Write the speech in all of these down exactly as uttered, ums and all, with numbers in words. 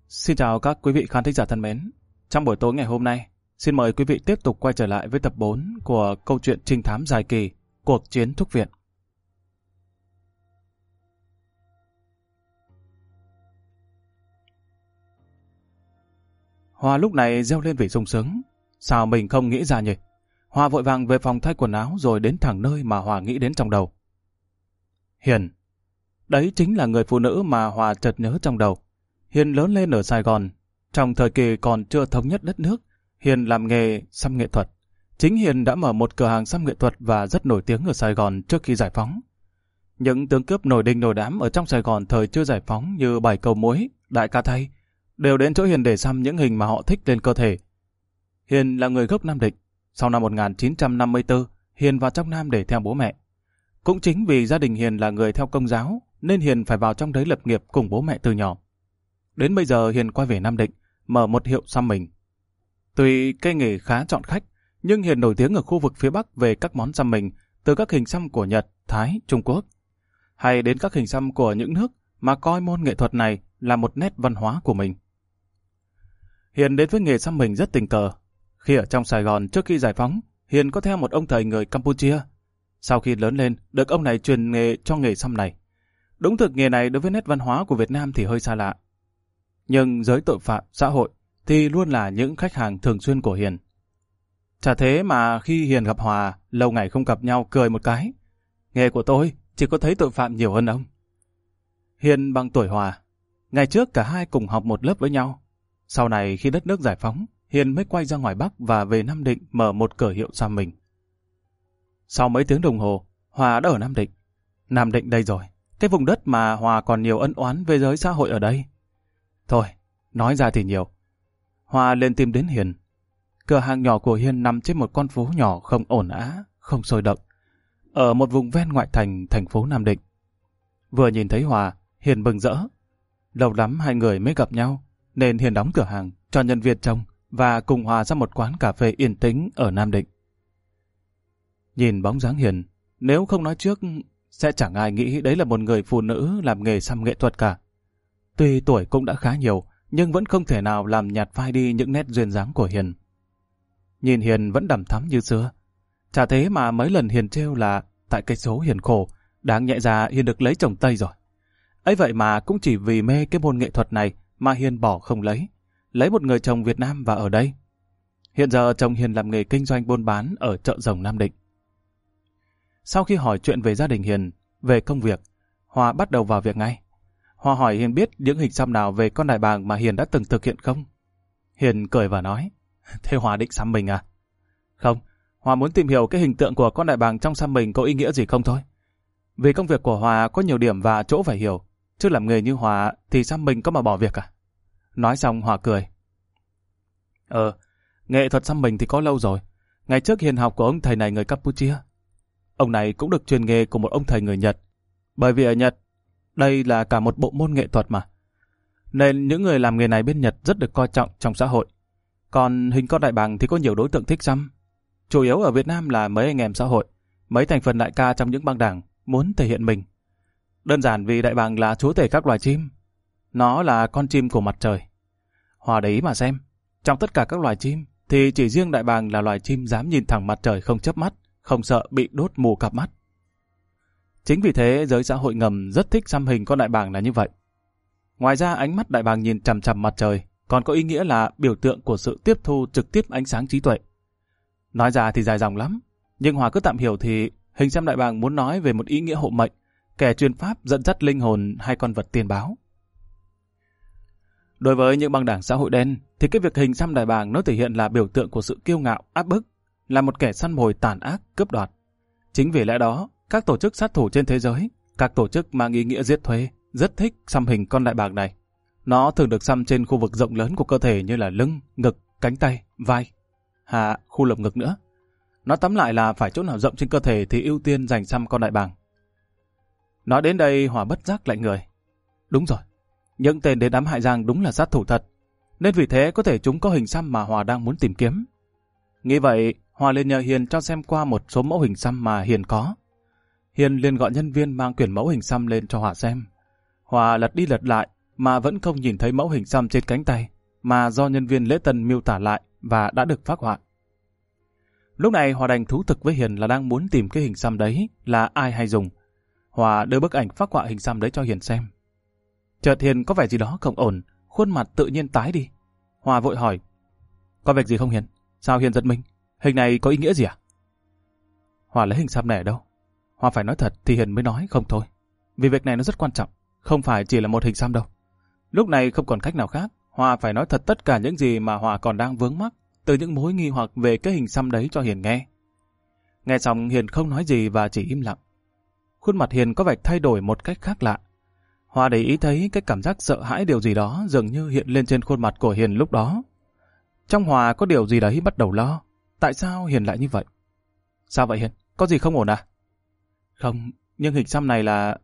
Xin chào các quý vị khán thính giả thân mến. Trong buổi tối ngày hôm nay, xin mời quý vị tiếp tục quay trở lại với tập bốn của câu chuyện trinh thám dài kỳ Cuộc chiến Thúc Viện. Hoa lúc này reo lên vì sung sướng. Sao mình không nghĩ ra nhỉ? Hoa vội vàng về phòng thay quần áo rồi đến thẳng nơi mà Hoa nghĩ đến trong đầu. Hiền. Đấy chính là người phụ nữ mà Hoa chợt nhớ trong đầu. Hiền lớn lên ở Sài Gòn. Trong thời kỳ còn chưa thống nhất đất nước, Hiền làm nghề xăm nghệ thuật. Chính Hiền đã mở một cửa hàng xăm nghệ thuật và rất nổi tiếng ở Sài Gòn trước khi giải phóng. Những tướng cướp nổi đình nổi đám ở trong Sài Gòn thời chưa giải phóng như Bảy Cầu Muối, Đại Ca Thay đều đến chỗ Hiền để xăm những hình mà họ thích lên cơ thể. Hiền là người gốc Nam Định. Sau năm một nghìn chín trăm năm mươi tư, Hiền vào trong Nam để theo bố mẹ. Cũng chính vì gia đình Hiền là người theo Công giáo, nên Hiền phải vào trong đấy lập nghiệp cùng bố mẹ từ nhỏ. Đến bây giờ Hiền quay về Nam Định, mở một hiệu xăm mình. Tuy cây nghề khá chọn khách, nhưng Hiền nổi tiếng ở khu vực phía Bắc về các món xăm mình, từ các hình xăm của Nhật, Thái, Trung Quốc, hay đến các hình xăm của những nước mà coi môn nghệ thuật này là một nét văn hóa của mình. Hiền đến với nghề xăm mình rất tình cờ. Khi ở trong Sài Gòn trước khi giải phóng, Hiền có theo một ông thầy người Campuchia. Sau khi lớn lên, được ông này truyền nghề cho nghề xăm này. Đúng thực nghề này đối với nét văn hóa của Việt Nam thì hơi xa lạ. Nhưng giới tội phạm, xã hội thì luôn là những khách hàng thường xuyên của Hiền. Chả thế mà khi Hiền gặp Hòa, lâu ngày không gặp nhau cười một cái. Nghề của tôi chỉ có thấy tội phạm nhiều hơn ông. Hiền bằng tuổi Hòa. Ngày trước cả hai cùng học một lớp với nhau. Sau này khi đất nước giải phóng, Hiền mới quay ra ngoài Bắc và về Nam Định mở một cửa hiệu xăm mình. Sau mấy tiếng đồng hồ, Hòa đã ở Nam Định. Nam Định đây rồi, cái vùng đất mà Hòa còn nhiều ân oán với giới xã hội ở đây. Thôi, nói ra thì nhiều. Hòa lên tìm đến Hiền. Cửa hàng nhỏ của Hiền nằm trên một con phố nhỏ không ồn ào, không sôi động, ở một vùng ven ngoại thành thành phố Nam Định. Vừa nhìn thấy Hòa, Hiền mừng rỡ. Lâu lắm hai người mới gặp nhau, nên Hiền đóng cửa hàng cho nhân viên trông và cùng Hòa ra một quán cà phê yên tĩnh ở Nam Định. Nhìn bóng dáng Hiền, nếu không nói trước, sẽ chẳng ai nghĩ đấy là một người phụ nữ làm nghề xăm nghệ thuật cả. Tuy tuổi cũng đã khá nhiều, nhưng vẫn không thể nào làm nhạt phai đi những nét duyên dáng của Hiền. Nhìn Hiền vẫn đằm thắm như xưa. Chả thế mà mấy lần Hiền trêu là tại cái số Hiền khổ, đáng nhẽ ra Hiền được lấy chồng Tây rồi. Ấy vậy mà cũng chỉ vì mê cái môn nghệ thuật này mà Hiền bỏ không lấy. Lấy một người chồng Việt Nam và ở đây. Hiện giờ chồng Hiền làm nghề kinh doanh buôn bán ở chợ Rồng Nam Định. Sau khi hỏi chuyện về gia đình Hiền, về công việc, Hòa bắt đầu vào việc ngay. Hòa hỏi Hiền biết những hình xăm nào về con đại bàng mà Hiền đã từng thực hiện không? Hiền cười và nói, thế Hòa định xăm mình à? Không, Hòa muốn tìm hiểu cái hình tượng của con đại bàng trong xăm mình có ý nghĩa gì không thôi. Vì công việc của Hòa có nhiều điểm và chỗ phải hiểu, chứ làm nghề như Hòa thì xăm mình có mà bỏ việc à? Nói xong Hòa cười. Ờ, nghệ thuật xăm mình thì có lâu rồi. Ngày trước Hiền học của ông thầy này người Campuchia. Ông này cũng được truyền nghề của một ông thầy người Nhật. Bởi vì ở Nhật, đây là cả một bộ môn nghệ thuật mà. Nên những người làm nghề này bên Nhật rất được coi trọng trong xã hội. Còn hình con đại bàng thì có nhiều đối tượng thích xăm. Chủ yếu ở Việt Nam là mấy anh em xã hội, mấy thành phần đại ca trong những băng đảng muốn thể hiện mình. Đơn giản vì đại bàng là chúa tể các loài chim. Nó là con chim của mặt trời. Hòa để ý mà xem, trong tất cả các loài chim thì chỉ riêng đại bàng là loài chim dám nhìn thẳng mặt trời không chớp mắt, không sợ bị đốt mù cặp mắt. Chính vì thế giới xã hội ngầm rất thích xăm hình con đại bàng là như vậy. Ngoài ra ánh mắt đại bàng nhìn chằm chằm mặt trời còn có ý nghĩa là biểu tượng của sự tiếp thu trực tiếp ánh sáng trí tuệ. Nói ra thì dài dòng lắm, nhưng Hòa cứ tạm hiểu thì hình xăm đại bàng muốn nói về một ý nghĩa hộ mệnh, kẻ truyền pháp dẫn dắt linh hồn hay con vật tiên báo. Đối với những băng đảng xã hội đen thì cái việc hình xăm đại bàng nó thể hiện là biểu tượng của sự kiêu ngạo, áp bức, là một kẻ săn mồi tàn ác, cướp đoạt. Chính vì lẽ đó, các tổ chức sát thủ trên thế giới, các tổ chức mang ý nghĩa giết thuê, rất thích xăm hình con đại bàng này. Nó thường được xăm trên khu vực rộng lớn của cơ thể như là lưng, ngực, cánh tay, vai, hạ, khu lồng ngực nữa. Nó tóm lại là phải chỗ nào rộng trên cơ thể thì ưu tiên dành xăm con đại bàng. Nói đến đây Hòa bất giác lạnh người. Đúng rồi, những tên đến đám hại Giang đúng là sát thủ thật, nên vì thế có thể chúng có hình xăm mà Hòa đang muốn tìm kiếm. Nghĩ vậy, Hòa liền nhờ Hiền cho xem qua một số mẫu hình xăm mà Hiền có. Hiền liền gọi nhân viên mang quyển mẫu hình xăm lên cho Hòa xem. Hòa lật đi lật lại, mà vẫn không nhìn thấy mẫu hình xăm trên cánh tay mà do nhân viên lễ tân miêu tả lại và đã được phác họa. Lúc này Hòa đành thú thực với Hiền là đang muốn tìm cái hình xăm đấy là ai hay dùng. Hòa đưa bức ảnh phác họa hình xăm đấy cho Hiền xem. Chợt Hiền có vẻ gì đó không ổn, khuôn mặt tự nhiên tái đi. Hòa vội hỏi, có việc gì không Hiền? Sao Hiền giật mình? Hình này có ý nghĩa gì à? Hòa lấy hình xăm này ở đâu? Hòa phải nói thật thì Hiền mới nói không thôi. Vì việc này nó rất quan trọng, không phải chỉ là một hình xăm đâu. Lúc này không còn cách nào khác, Hòa phải nói thật tất cả những gì mà Hòa còn đang vướng mắc từ những mối nghi hoặc về cái hình xăm đấy cho Hiền nghe. Nghe xong Hiền không nói gì và chỉ im lặng. Khuôn mặt Hiền có vẻ thay đổi một cách khác lạ. Hòa để ý thấy cái cảm giác sợ hãi điều gì đó dường như hiện lên trên khuôn mặt của Hiền lúc đó. Trong Hòa có điều gì đấy bắt đầu lo. Tại sao Hiền lại như vậy? Sao vậy Hiền? Có gì không ổn à? Không, nhưng hình xăm này là...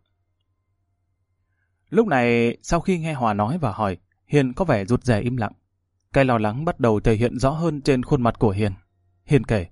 Lúc này, sau khi nghe Hòa nói và hỏi, Hiền có vẻ rụt rè im lặng. Cái lo lắng bắt đầu thể hiện rõ hơn trên khuôn mặt của Hiền. Hiền kể.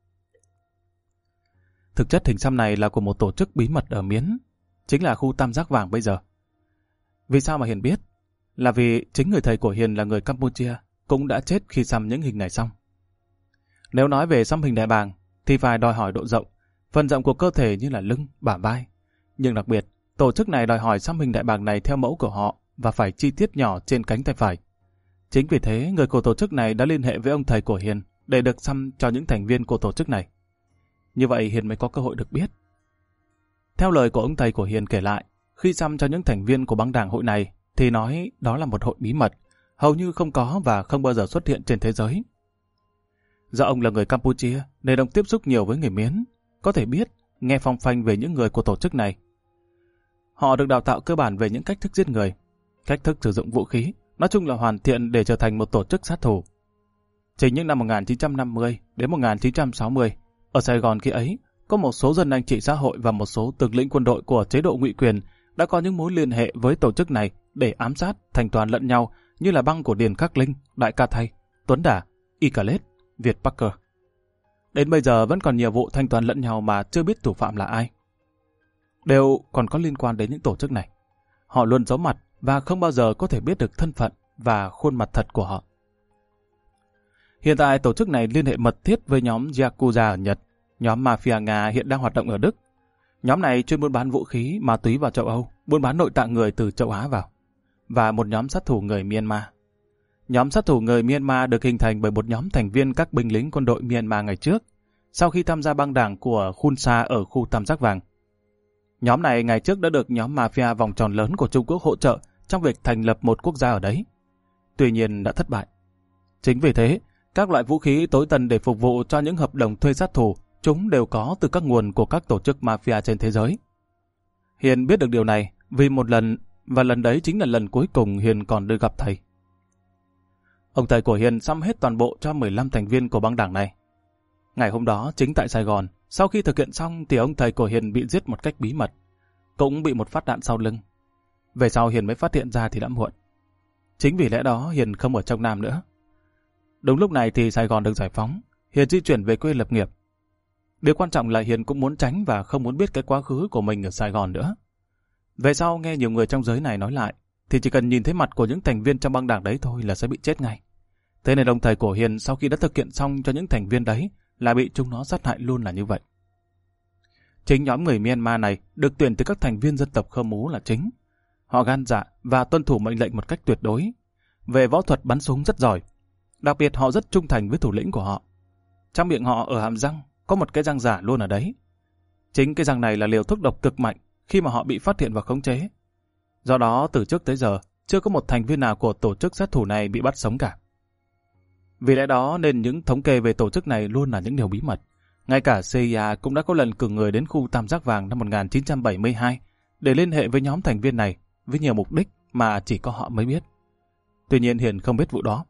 Thực chất hình xăm này là của một tổ chức bí mật ở Miến, chính là khu Tam Giác Vàng bây giờ. Vì sao mà Hiền biết? Là vì chính người thầy của Hiền là người Campuchia, cũng đã chết khi xăm những hình này xong. Nếu nói về xăm hình đại bàng, thì phải đòi hỏi độ rộng, phần rộng của cơ thể như là lưng, bả vai. Nhưng đặc biệt, tổ chức này đòi hỏi xăm hình đại bàng này theo mẫu của họ và phải chi tiết nhỏ trên cánh tay phải. Chính vì thế, người của tổ chức này đã liên hệ với ông thầy của Hiền để được xăm cho những thành viên của tổ chức này. Như vậy Hiền mới có cơ hội được biết. Theo lời của ông thầy của Hiền kể lại, khi xăm cho những thành viên của băng đảng hội này thì nói đó là một hội bí mật, hầu như không có và không bao giờ xuất hiện trên thế giới. Do ông là người Campuchia nên ông tiếp xúc nhiều với người Miến, có thể biết, nghe phong phanh về những người của tổ chức này. Họ được đào tạo cơ bản về những cách thức giết người, cách thức sử dụng vũ khí, nói chung là hoàn thiện để trở thành một tổ chức sát thủ. Chỉ những năm một nghìn chín trăm năm mươi đến một nghìn chín trăm sáu mươi, ở Sài Gòn khi ấy, có một số dân anh chị xã hội và một số tướng lĩnh quân đội của chế độ ngụy quyền đã có những mối liên hệ với tổ chức này để ám sát, thanh toán lẫn nhau như là băng của Điền Khắc Linh, Đại Ca Thay, Tuấn Đả, Y Cà Lết, Việt Parker. Đến bây giờ vẫn còn nhiều vụ thanh toán lẫn nhau mà chưa biết thủ phạm là ai. Đều còn có liên quan đến những tổ chức này. Họ luôn giấu mặt và không bao giờ có thể biết được thân phận và khuôn mặt thật của họ. Hiện tại tổ chức này liên hệ mật thiết với nhóm Yakuza ở Nhật, nhóm Mafia Nga hiện đang hoạt động ở Đức. Nhóm này chuyên buôn bán vũ khí, ma túy vào châu Âu, buôn bán nội tạng người từ châu Á vào. Và một nhóm sát thủ người Myanmar. Nhóm sát thủ người Myanmar được hình thành bởi một nhóm thành viên các binh lính quân đội Myanmar ngày trước, sau khi tham gia băng đảng của Khun Sa ở khu Tam Giác Vàng. Nhóm này ngày trước đã được nhóm Mafia vòng tròn lớn của Trung Quốc hỗ trợ trong việc thành lập một quốc gia ở đấy. Tuy nhiên đã thất bại. Chính vì thế, các loại vũ khí tối tân để phục vụ cho những hợp đồng thuê sát thủ, chúng đều có từ các nguồn của các tổ chức Mafia trên thế giới. Hiền biết được điều này vì một lần, và lần đấy chính là lần cuối cùng Hiền còn được gặp thầy. Ông thầy của Hiền xăm hết toàn bộ cho mười lăm thành viên của băng đảng này. Ngày hôm đó, chính tại Sài Gòn, sau khi thực hiện xong thì ông thầy của Hiền bị giết một cách bí mật, cũng bị một phát đạn sau lưng. Về sau Hiền mới phát hiện ra thì đã muộn. Chính vì lẽ đó Hiền không ở trong Nam nữa. Đúng lúc này thì Sài Gòn được giải phóng, Hiền di chuyển về quê lập nghiệp. Điều quan trọng là Hiền cũng muốn tránh và không muốn biết cái quá khứ của mình ở Sài Gòn nữa. Về sau nghe nhiều người trong giới này nói lại, thì chỉ cần nhìn thấy mặt của những thành viên trong băng đảng đấy thôi là sẽ bị chết ngay. Thế nên ông thầy của Hiền sau khi đã thực hiện xong cho những thành viên đấy là bị chúng nó sát hại luôn là như vậy. Chính nhóm người Myanmar này được tuyển từ các thành viên dân tộc Khơ Mú là chính. Họ gan dạ và tuân thủ mệnh lệnh một cách tuyệt đối. Về võ thuật bắn súng rất giỏi. Đặc biệt họ rất trung thành với thủ lĩnh của họ. Trong miệng họ ở hàm răng có một cái răng giả luôn ở đấy. Chính cái răng này là liều thuốc độc cực mạnh khi mà họ bị phát hiện và khống chế. Do đó từ trước tới giờ chưa có một thành viên nào của tổ chức sát thủ này bị bắt sống cả. Vì lẽ đó nên những thống kê về tổ chức này luôn là những điều bí mật. Ngay cả xê i a cũng đã có lần cử người đến khu Tam Giác Vàng năm một nghìn chín trăm bảy mươi hai để liên hệ với nhóm thành viên này với nhiều mục đích mà chỉ có họ mới biết. Tuy nhiên Hiền không biết vụ đó.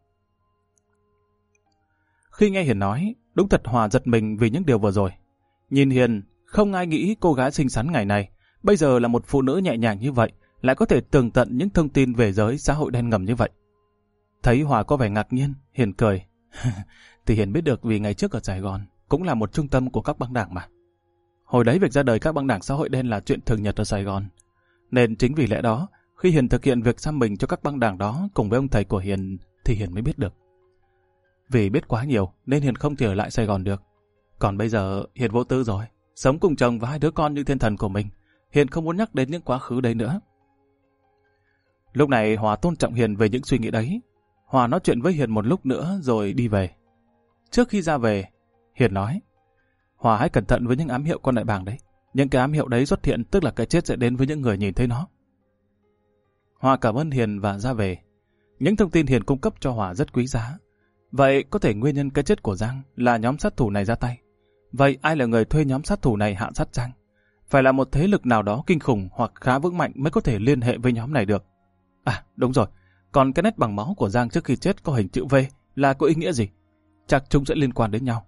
Khi nghe Hiền nói, đúng thật Hòa giật mình vì những điều vừa rồi. Nhìn Hiền, không ai nghĩ cô gái xinh xắn ngày này, bây giờ là một phụ nữ nhẹ nhàng như vậy, lại có thể tường tận những thông tin về giới xã hội đen ngầm như vậy. Thấy Hòa có vẻ ngạc nhiên, Hiền cười. Thì Hiền biết được vì ngày trước ở Sài Gòn cũng là một trung tâm của các băng đảng mà. Hồi đấy việc ra đời các băng đảng xã hội đen là chuyện thường nhật ở Sài Gòn. Nên chính vì lẽ đó, Khi Hiền thực hiện việc xăm mình cho các băng đảng đó cùng với ông thầy của Hiền thì Hiền mới biết được. Vì biết quá nhiều nên Hiền không thể ở lại Sài Gòn được. Còn bây giờ Hiền vô tư rồi, sống cùng chồng và hai đứa con như thiên thần của mình. Hiền không muốn nhắc đến những quá khứ đấy nữa. Lúc này Hòa tôn trọng Hiền về những suy nghĩ đấy. Hòa nói chuyện với Hiền một lúc nữa rồi đi về. Trước khi ra về, Hiền nói: Hòa hãy cẩn thận với những ám hiệu con đại bàng đấy. Những cái ám hiệu đấy xuất hiện tức là cái chết sẽ đến với những người nhìn thấy nó. Hòa cảm ơn Hiền và ra về. Những thông tin Hiền cung cấp cho Hòa rất quý giá. Vậy có thể nguyên nhân cái chết của Giang là nhóm sát thủ này ra tay. Vậy ai là người thuê nhóm sát thủ này hạ sát Giang? Phải là một thế lực nào đó kinh khủng hoặc khá vững mạnh mới có thể liên hệ với nhóm này được. À, đúng rồi. Còn cái nét bằng máu của Giang trước khi chết có hình chữ V là có ý nghĩa gì? Chắc chúng sẽ liên quan đến nhau.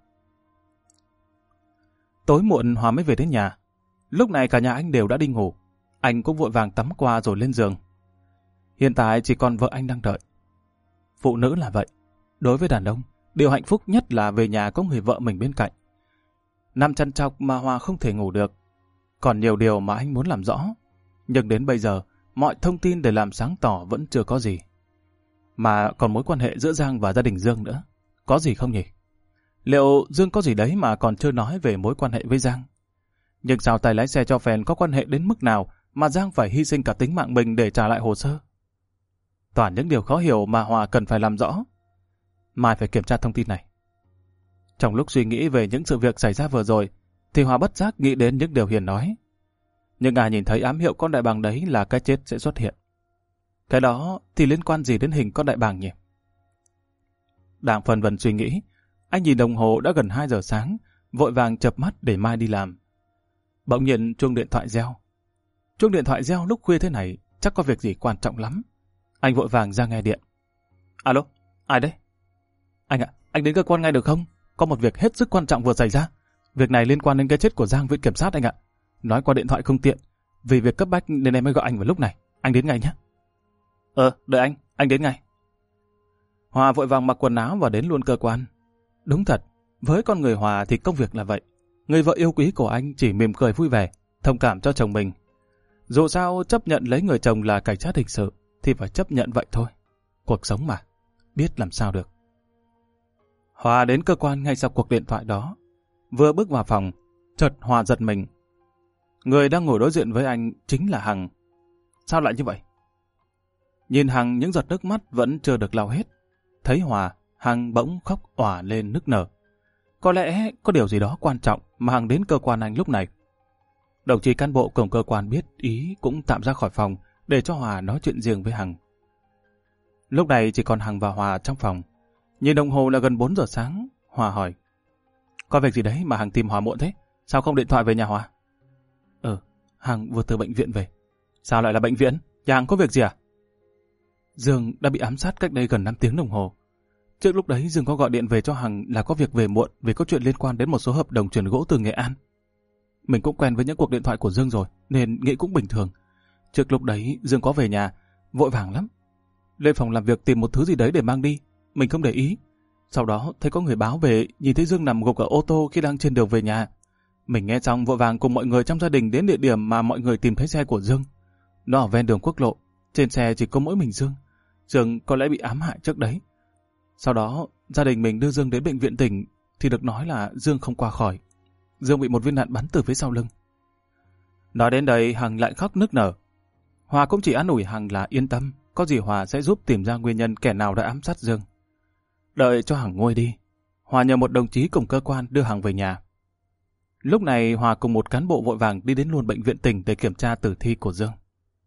Tối muộn Hòa mới về đến nhà. Lúc này cả nhà anh đều đã đi ngủ. Anh cũng vội vàng tắm qua rồi lên giường. Hiện tại chỉ còn vợ anh đang đợi. Phụ nữ là vậy. Đối với đàn ông, điều hạnh phúc nhất là về nhà có người vợ mình bên cạnh. Nằm chăn chọc mà Hòa không thể ngủ được. Còn nhiều điều mà anh muốn làm rõ. Nhưng đến bây giờ, mọi thông tin để làm sáng tỏ vẫn chưa có gì. Mà còn mối quan hệ giữa Giang và gia đình Dương nữa. Có gì không nhỉ? Liệu Dương có gì đấy mà còn chưa nói về mối quan hệ với Giang? Nhưng sao tài lái xe cho phèn có quan hệ đến mức nào mà Giang phải hy sinh cả tính mạng mình để trả lại hồ sơ? Toàn những điều khó hiểu mà Hòa cần phải làm rõ. Mai phải kiểm tra thông tin này. Trong lúc suy nghĩ về những sự việc xảy ra vừa rồi, thì Hòa bất giác nghĩ đến những điều Hiền nói. Nhưng ai nhìn thấy ám hiệu con đại bàng đấy là cái chết sẽ xuất hiện. Cái đó thì liên quan gì đến hình con đại bàng nhỉ? Đang phần vần suy nghĩ, anh nhìn đồng hồ đã gần hai giờ sáng, vội vàng chợp mắt để mai đi làm. Bỗng nhiên chuông điện thoại reo. Chuông điện thoại reo lúc khuya thế này chắc có việc gì quan trọng lắm. Anh vội vàng ra nghe điện. Alo, ai đấy? Anh ạ, anh đến cơ quan ngay được không? Có một việc hết sức quan trọng vừa xảy ra. Việc này liên quan đến cái chết của Giang với kiểm sát anh ạ. Nói qua điện thoại không tiện. Vì việc cấp bách nên em mới gọi anh vào lúc này. Anh đến ngay nhé. Ờ, đợi anh, anh đến ngay. Hòa vội vàng mặc quần áo và đến luôn cơ quan. Đúng thật, với con người Hòa thì công việc là vậy. Người vợ yêu quý của anh chỉ mỉm cười vui vẻ, thông cảm cho chồng mình. Dù sao chấp nhận lấy người chồng là cảnh sát hình sự thì phải chấp nhận vậy thôi. Cuộc sống mà, biết làm sao được. Hòa đến cơ quan ngay sau cuộc điện thoại đó. Vừa bước vào phòng, chợt Hòa giật mình. Người đang ngồi đối diện với anh chính là Hằng. Sao lại như vậy? Nhìn Hằng, những giọt nước mắt vẫn chưa được lau hết. Thấy Hòa, Hằng bỗng khóc òa lên nức nở. Có lẽ có điều gì đó quan trọng mà Hằng đến cơ quan anh lúc này. Đồng chí cán bộ cùng cơ quan biết ý cũng tạm ra khỏi phòng để cho Hòa nói chuyện riêng với Hằng. Lúc này chỉ còn Hằng và Hòa trong phòng. Nhìn đồng hồ là gần bốn giờ sáng, Hòa hỏi. Có việc gì đấy mà Hằng tìm Hòa muộn thế? Sao không điện thoại về nhà Hòa? Ừ, Hằng vừa từ bệnh viện về. Sao lại là bệnh viện? Nhà Hằng có việc gì à? Dương đã bị ám sát cách đây gần năm tiếng đồng hồ. Trước lúc đấy Dương có gọi điện về cho Hằng là có việc về muộn vì có chuyện liên quan đến một số hợp đồng chuyển gỗ từ Nghệ An. Mình cũng quen với những cuộc điện thoại của Dương rồi nên nghĩ cũng bình thường. Trước lúc đấy Dương có về nhà, vội vàng lắm. Lên phòng làm việc tìm một thứ gì đấy để mang đi, mình không để ý. Sau đó thấy có người báo về, nhìn thấy Dương nằm gục ở ô tô khi đang trên đường về nhà. Mình nghe xong vội vàng cùng mọi người trong gia đình đến địa điểm mà mọi người tìm thấy xe của Dương. Nó ở ven đường quốc lộ, trên xe chỉ có mỗi mình Dương. Dương có lẽ bị ám hại trước đấy. Sau đó gia đình mình đưa Dương đến bệnh viện tỉnh thì được nói là Dương không qua khỏi. Dương bị một viên đạn bắn từ phía sau lưng. Nói đến đây Hằng lại khóc nức nở. Hòa cũng chỉ an ủi Hằng là yên tâm, có gì Hòa sẽ giúp tìm ra nguyên nhân kẻ nào đã ám sát Dương. Đợi cho Hằng nguôi đi, Hòa nhờ một đồng chí cùng cơ quan đưa Hằng về nhà. Lúc này Hòa cùng một cán bộ vội vàng đi đến luôn bệnh viện tỉnh để kiểm tra tử thi của Dương.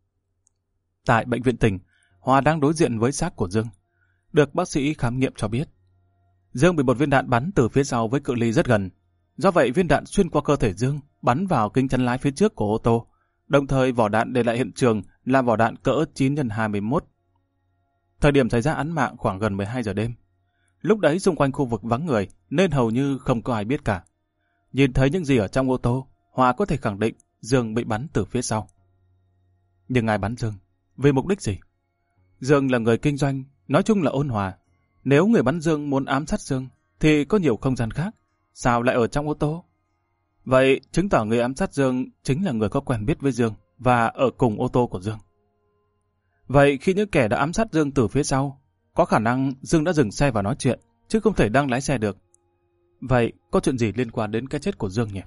Tại bệnh viện tỉnh, Hòa đang đối diện với xác của Dương. Được bác sĩ khám nghiệm cho biết, Dương bị một viên đạn bắn từ phía sau với cự ly rất gần. Do vậy viên đạn xuyên qua cơ thể Dương, bắn vào kính chắn lái phía trước của ô tô. Đồng thời vỏ đạn để lại hiện trường là vỏ đạn cỡ chín nhân hai mươi mốt. Thời điểm xảy ra án mạng khoảng gần mười hai giờ đêm. Lúc đấy xung quanh khu vực vắng người nên hầu như không có ai biết cả. Nhìn thấy những gì ở trong ô tô, Hòa có thể khẳng định Dương bị bắn từ phía sau. Nhưng ai bắn Dương? Vì mục đích gì? Dương là người kinh doanh, nói chung là ôn hòa. Nếu người bắn Dương muốn ám sát Dương thì có nhiều không gian khác. Sao lại ở trong ô tô? Vậy chứng tỏ người ám sát Dương chính là người có quen biết với Dương và ở cùng ô tô của Dương. Vậy khi những kẻ đã ám sát Dương từ phía sau, có khả năng Dương đã dừng xe và nói chuyện, chứ không thể đang lái xe được. Vậy có chuyện gì liên quan đến cái chết của Dương nhỉ?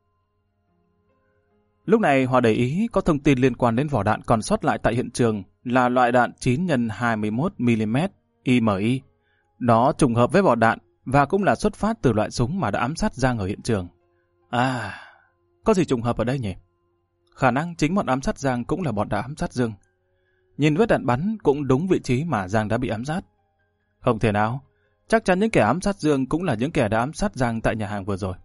Lúc này Hòa để ý có thông tin liên quan đến vỏ đạn còn sót lại tại hiện trường là loại đạn chín nhân hai mươi mốt mi-li-mét i em i. Nó trùng hợp với vỏ đạn và cũng là xuất phát từ loại súng mà đã ám sát Giang ở hiện trường. À, có gì trùng hợp ở đây nhỉ? Khả năng chính bọn ám sát Giang cũng là bọn đã ám sát Dương. Nhìn vết đạn bắn cũng đúng vị trí mà Giang đã bị ám sát. Không thể nào, chắc chắn những kẻ ám sát Dương cũng là những kẻ đã ám sát Giang tại nhà hàng vừa rồi.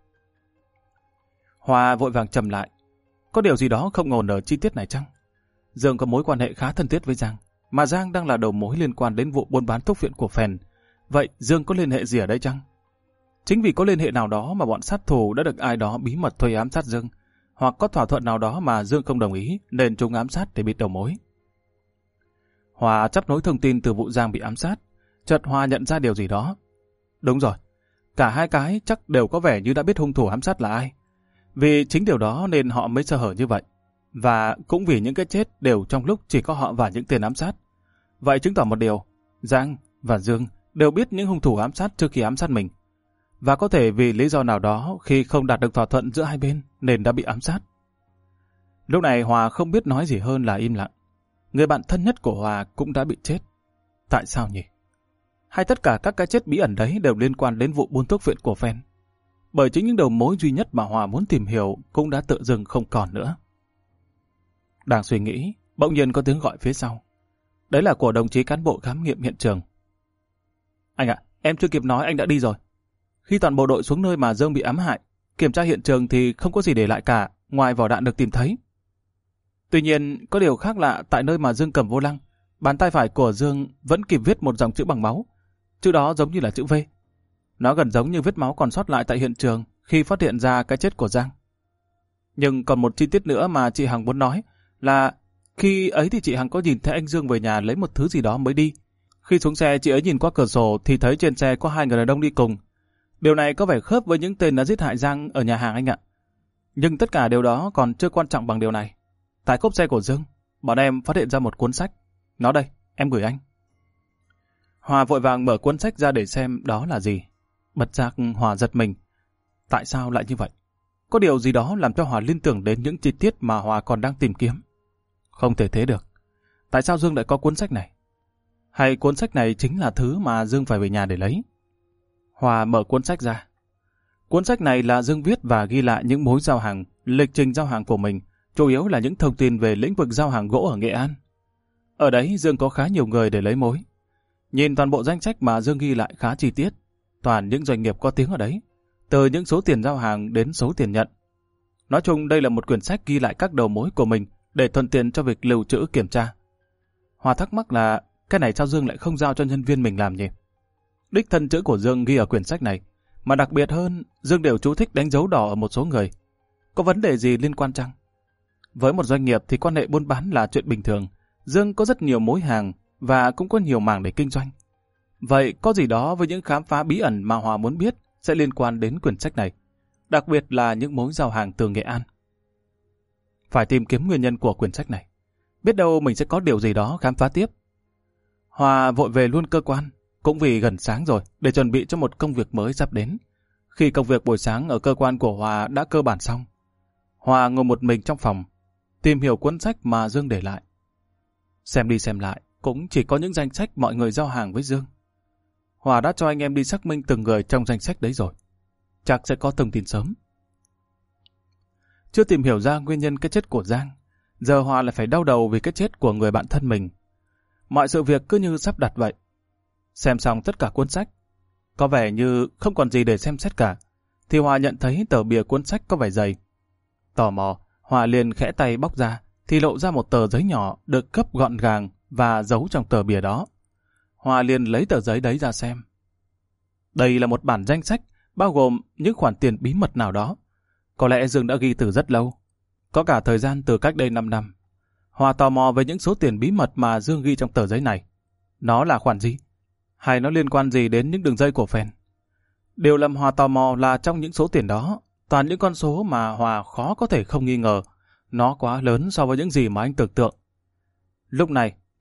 Hòa vội vàng trầm lại. Có điều gì đó không ổn ở chi tiết này chăng? Dương có mối quan hệ khá thân thiết với Giang, mà Giang đang là đầu mối liên quan đến vụ buôn bán thuốc viện của Phèn. Vậy Dương có liên hệ gì ở đây chăng? Chính vì có liên hệ nào đó mà bọn sát thủ đã được ai đó bí mật thuê ám sát Dương, hoặc có thỏa thuận nào đó mà Dương không đồng ý nên chúng ám sát để bịt đầu mối. Hòa chấp nối thông tin từ vụ Giang bị ám sát, chợt Hòa nhận ra điều gì đó. Đúng rồi, cả hai cái chắc đều có vẻ như đã biết hung thủ ám sát là ai. Vì chính điều đó nên họ mới sơ hở như vậy. Và cũng vì những cái chết đều trong lúc chỉ có họ và những tên ám sát. Vậy chứng tỏ một điều, Giang và Dương đều biết những hung thủ ám sát trước khi ám sát mình. Và có thể vì lý do nào đó khi không đạt được thỏa thuận giữa hai bên nên đã bị ám sát. Lúc này Hòa không biết nói gì hơn là im lặng. Người bạn thân nhất của Hòa cũng đã bị chết. Tại sao nhỉ? Hay tất cả các cái chết bí ẩn đấy đều liên quan đến vụ buôn thuốc viện của Phèn? Bởi chính những đầu mối duy nhất mà Hòa muốn tìm hiểu cũng đã tự dưng không còn nữa. Đang suy nghĩ, bỗng nhiên có tiếng gọi phía sau. Đấy là của đồng chí cán bộ khám nghiệm hiện trường. Anh ạ, em chưa kịp nói anh đã đi rồi. Khi toàn bộ đội xuống nơi mà Dương bị ám hại, kiểm tra hiện trường thì không có gì để lại cả, ngoài vỏ đạn được tìm thấy. Tuy nhiên, có điều khác lạ tại nơi mà Dương cầm vô lăng, bàn tay phải của Dương vẫn kịp viết một dòng chữ bằng máu. Chữ đó giống như là chữ V. Nó gần giống như vết máu còn sót lại tại hiện trường khi phát hiện ra cái chết của Giang. Nhưng còn một chi tiết nữa mà chị Hằng muốn nói là khi ấy thì chị Hằng có nhìn thấy anh Dương về nhà lấy một thứ gì đó mới đi. Khi xuống xe chị ấy nhìn qua cửa sổ thì thấy trên xe có hai người đàn ông đi cùng. Điều này có vẻ khớp với những tên đã giết hại Giang ở nhà hàng anh ạ. Nhưng tất cả điều đó còn chưa quan trọng bằng điều này. Tại cốp xe của Dương, bọn em phát hiện ra một cuốn sách. Nó đây, em gửi anh. Hòa vội vàng mở cuốn sách ra để xem đó là gì. Bật giác Hòa giật mình. Tại sao lại như vậy? Có điều gì đó làm cho Hòa liên tưởng đến những chi tiết mà Hòa còn đang tìm kiếm. Không thể thế được. Tại sao Dương lại có cuốn sách này? Hay cuốn sách này chính là thứ mà Dương phải về nhà để lấy? Hòa mở cuốn sách ra. Cuốn sách này là Dương viết và ghi lại những mối giao hàng, lịch trình giao hàng của mình, chủ yếu là những thông tin về lĩnh vực giao hàng gỗ ở Nghệ An. Ở đấy Dương có khá nhiều người để lấy mối. Nhìn toàn bộ danh sách mà Dương ghi lại khá chi tiết, toàn những doanh nghiệp có tiếng ở đấy, từ những số tiền giao hàng đến số tiền nhận. Nói chung đây là một quyển sách ghi lại các đầu mối của mình để thuận tiện cho việc lưu trữ kiểm tra. Hòa thắc mắc là cái này sao Dương lại không giao cho nhân viên mình làm nhỉ? Đích thân chữ của Dương ghi ở quyển sách này, mà đặc biệt hơn Dương đều chú thích đánh dấu đỏ ở một số người. Có vấn đề gì liên quan chăng? Với một doanh nghiệp thì quan hệ buôn bán là chuyện bình thường. Dương có rất nhiều mối hàng và cũng có nhiều mảng để kinh doanh. Vậy có gì đó với những khám phá bí ẩn mà Hòa muốn biết sẽ liên quan đến quyển sách này, đặc biệt là những mối giao hàng từ Nghệ An. Phải tìm kiếm nguyên nhân của quyển sách này. Biết đâu mình sẽ có điều gì đó khám phá tiếp. Hòa vội về luôn cơ quan, cũng vì gần sáng rồi, để chuẩn bị cho một công việc mới sắp đến. Khi công việc buổi sáng ở cơ quan của Hòa đã cơ bản xong, Hòa ngồi một mình trong phòng, tìm hiểu cuốn sách mà Dương để lại. Xem đi xem lại, cũng chỉ có những danh sách mọi người giao hàng với Dương. Hòa đã cho anh em đi xác minh từng người trong danh sách đấy rồi. Chắc sẽ có thông tin sớm. Chưa tìm hiểu ra nguyên nhân cái chết của Giang, giờ Hòa lại phải đau đầu vì cái chết của người bạn thân mình. Mọi sự việc cứ như sắp đặt vậy. Xem xong tất cả cuốn sách, có vẻ như không còn gì để xem xét cả, thì Hòa nhận thấy tờ bìa cuốn sách có vẻ dày. Tò mò, Hòa liền khẽ tay bóc ra, thì lộ ra một tờ giấy nhỏ được cấp gọn gàng và giấu trong tờ bìa đó. Hòa liền lấy tờ giấy đấy ra xem. Đây là một bản danh sách bao gồm những khoản tiền bí mật nào đó. Có lẽ Dương đã ghi từ rất lâu, có cả thời gian từ cách đây năm năm. Hòa tò mò về những số tiền bí mật mà Dương ghi trong tờ giấy này. Nó là khoản gì? Hay nó liên quan gì đến những đường dây của Phèn? Điều làm Hòa tò mò là trong những số tiền đó, toàn những con số mà Hòa khó có thể không nghi ngờ. Nó quá lớn so với những gì mà anh tưởng tượng. Lúc này,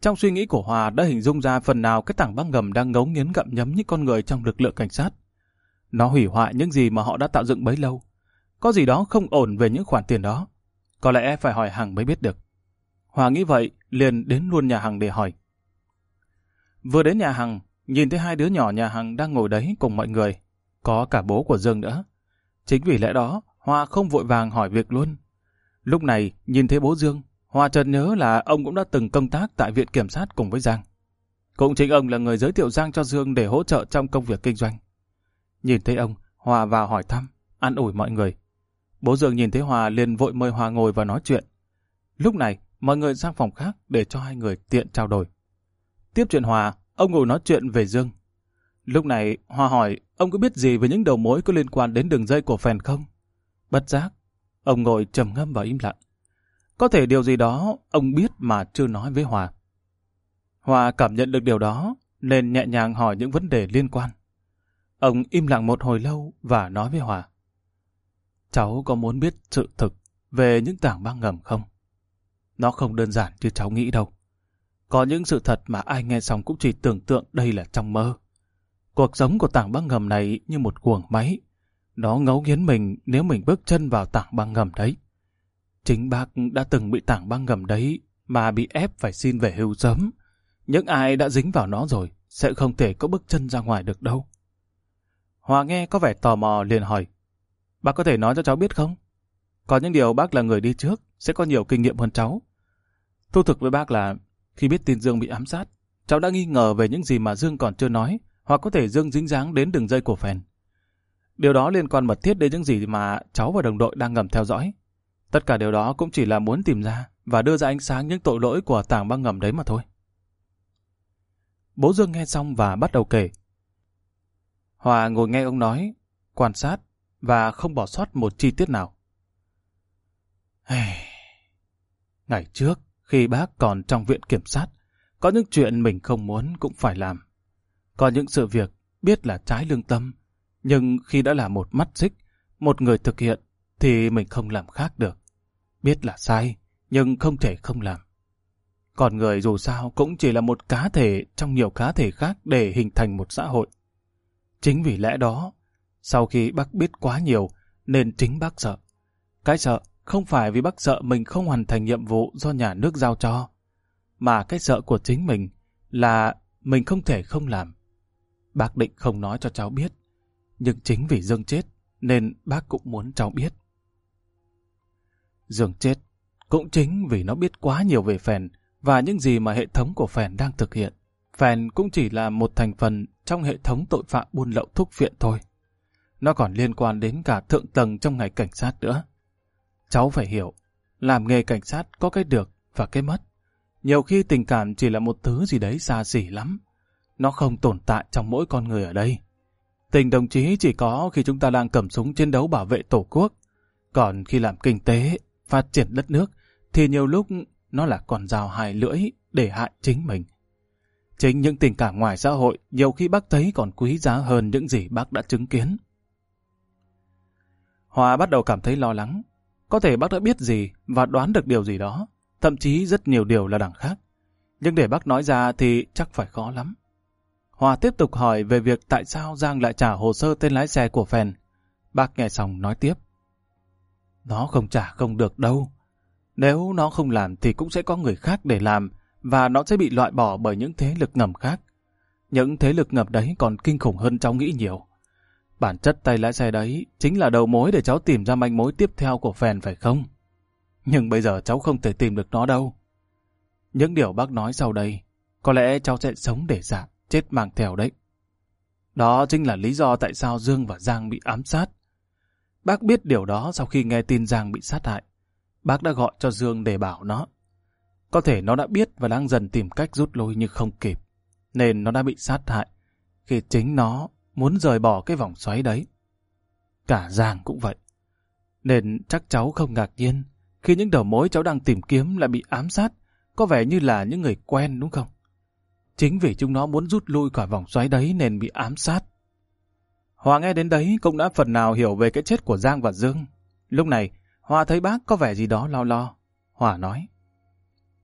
Trong suy nghĩ của Hòa đã hình dung ra phần nào cái tảng băng ngầm đang ngấu nghiến gặm nhấm những con người trong lực lượng cảnh sát. Nó hủy hoại những gì mà họ đã tạo dựng bấy lâu. Có gì đó không ổn về những khoản tiền đó. Có lẽ phải hỏi Hằng mới biết được. Hòa nghĩ vậy, liền đến luôn nhà Hằng để hỏi. Vừa đến nhà Hằng, nhìn thấy hai đứa nhỏ nhà Hằng đang ngồi đấy cùng mọi người. Có cả bố của Dương nữa. Chính vì lẽ đó, Hòa không vội vàng hỏi việc luôn. Lúc này, nhìn thấy bố Dương, Hòa chợt nhớ là ông cũng đã từng công tác tại viện kiểm sát cùng với Giang. Cũng chính ông là người giới thiệu Giang cho Dương để hỗ trợ trong công việc kinh doanh. Nhìn thấy ông, Hòa vào hỏi thăm, an ủi mọi người. Bố Dương nhìn thấy Hòa liền vội mời Hòa ngồi và nói chuyện. Lúc này, mọi người sang phòng khác để cho hai người tiện trao đổi. Tiếp chuyện Hòa, ông ngồi nói chuyện về Dương. Lúc này, Hòa hỏi ông có biết gì về những đầu mối có liên quan đến đường dây của Phèn không? Bất giác, ông ngồi trầm ngâm và im lặng. Có thể điều gì đó ông biết mà chưa nói với Hòa. Hòa cảm nhận được điều đó nên nhẹ nhàng hỏi những vấn đề liên quan. Ông im lặng một hồi lâu và nói với Hòa. Cháu có muốn biết sự thực về những tảng băng ngầm không? Nó không đơn giản như cháu nghĩ đâu. Có những sự thật mà ai nghe xong cũng chỉ tưởng tượng đây là trong mơ. Cuộc sống của tảng băng ngầm này như một guồng máy. Nó ngấu nghiến mình nếu mình bước chân vào tảng băng ngầm đấy. Chính bác đã từng bị tảng băng ngầm đấy mà bị ép phải xin về hưu sớm. Những ai đã dính vào nó rồi sẽ không thể có bước chân ra ngoài được đâu. Hòa nghe có vẻ tò mò liền hỏi. Bác có thể nói cho cháu biết không? Có những điều bác là người đi trước sẽ có nhiều kinh nghiệm hơn cháu. Thú thực với bác là khi biết tin Dương bị ám sát, cháu đã nghi ngờ về những gì mà Dương còn chưa nói, hoặc có thể Dương dính dáng đến đường dây của Phèn. Điều đó liên quan mật thiết đến những gì mà cháu và đồng đội đang ngầm theo dõi. Tất cả điều đó cũng chỉ là muốn tìm ra và đưa ra ánh sáng những tội lỗi của tảng băng ngầm đấy mà thôi. Bố Dương nghe xong và bắt đầu kể. Hòa ngồi nghe ông nói, quan sát và không bỏ sót một chi tiết nào. Ngày trước, khi bác còn trong viện kiểm sát, có những chuyện mình không muốn cũng phải làm. Có những sự việc biết là trái lương tâm, nhưng khi đã là một mắt xích, một người thực hiện, thì mình không làm khác được. Biết là sai, nhưng không thể không làm. Còn người dù sao cũng chỉ là một cá thể trong nhiều cá thể khác để hình thành một xã hội. Chính vì lẽ đó, sau khi bác biết quá nhiều, nên chính bác sợ. Cái sợ không phải vì bác sợ mình không hoàn thành nhiệm vụ do nhà nước giao cho, mà cái sợ của chính mình là mình không thể không làm. Bác định không nói cho cháu biết, nhưng chính vì Dương chết nên bác cũng muốn cháu biết. Dương chết cũng chính vì nó biết quá nhiều về Phèn và những gì mà hệ thống của Phèn đang thực hiện. Phèn cũng chỉ là một thành phần trong hệ thống tội phạm buôn lậu thuốc viện thôi. Nó còn liên quan đến cả thượng tầng trong ngành cảnh sát nữa. Cháu phải hiểu, làm nghề cảnh sát có cái được và cái mất. Nhiều khi tình cảm chỉ là một thứ gì đấy xa xỉ lắm. Nó không tồn tại trong mỗi con người ở đây. Tình đồng chí chỉ có khi chúng ta đang cầm súng chiến đấu bảo vệ Tổ quốc. Còn khi làm kinh tế, phát triển đất nước, thì nhiều lúc nó là con dao hai lưỡi để hại chính mình. Chính những tình cảm ngoài xã hội nhiều khi bác thấy còn quý giá hơn những gì bác đã chứng kiến. Hòa bắt đầu cảm thấy lo lắng. Có thể bác đã biết gì và đoán được điều gì đó, thậm chí rất nhiều điều là đằng khác. Nhưng để bác nói ra thì chắc phải khó lắm. Hòa tiếp tục hỏi về việc tại sao Giang lại trả hồ sơ tên lái xe của Phèn. Bác nghe xong nói tiếp. Nó không trả không được đâu. Nếu nó không làm thì cũng sẽ có người khác để làm và nó sẽ bị loại bỏ bởi những thế lực ngầm khác. Những thế lực ngầm đấy còn kinh khủng hơn cháu nghĩ nhiều. Bản chất tay lái xe đấy chính là đầu mối để cháu tìm ra manh mối tiếp theo của Phèn phải không? Nhưng bây giờ cháu không thể tìm được nó đâu. Những điều bác nói sau đây, có lẽ cháu sẽ sống để dạ, chết mang theo đấy. Đó chính là lý do tại sao Dương và Giang bị ám sát. Bác biết điều đó sau khi nghe tin Giang bị sát hại. Bác đã gọi cho Dương để bảo nó. Có thể nó đã biết và đang dần tìm cách rút lui nhưng không kịp, nên nó đã bị sát hại khi chính nó muốn rời bỏ cái vòng xoáy đấy. Cả Giang cũng vậy. Nên chắc cháu không ngạc nhiên khi những đầu mối cháu đang tìm kiếm lại bị ám sát, có vẻ như là những người quen đúng không? Chính vì chúng nó muốn rút lui khỏi vòng xoáy đấy nên bị ám sát. Hòa nghe đến đấy cũng đã phần nào hiểu về cái chết của Giang và Dương. Lúc này, Hòa thấy bác có vẻ gì đó lo lo. Hòa nói.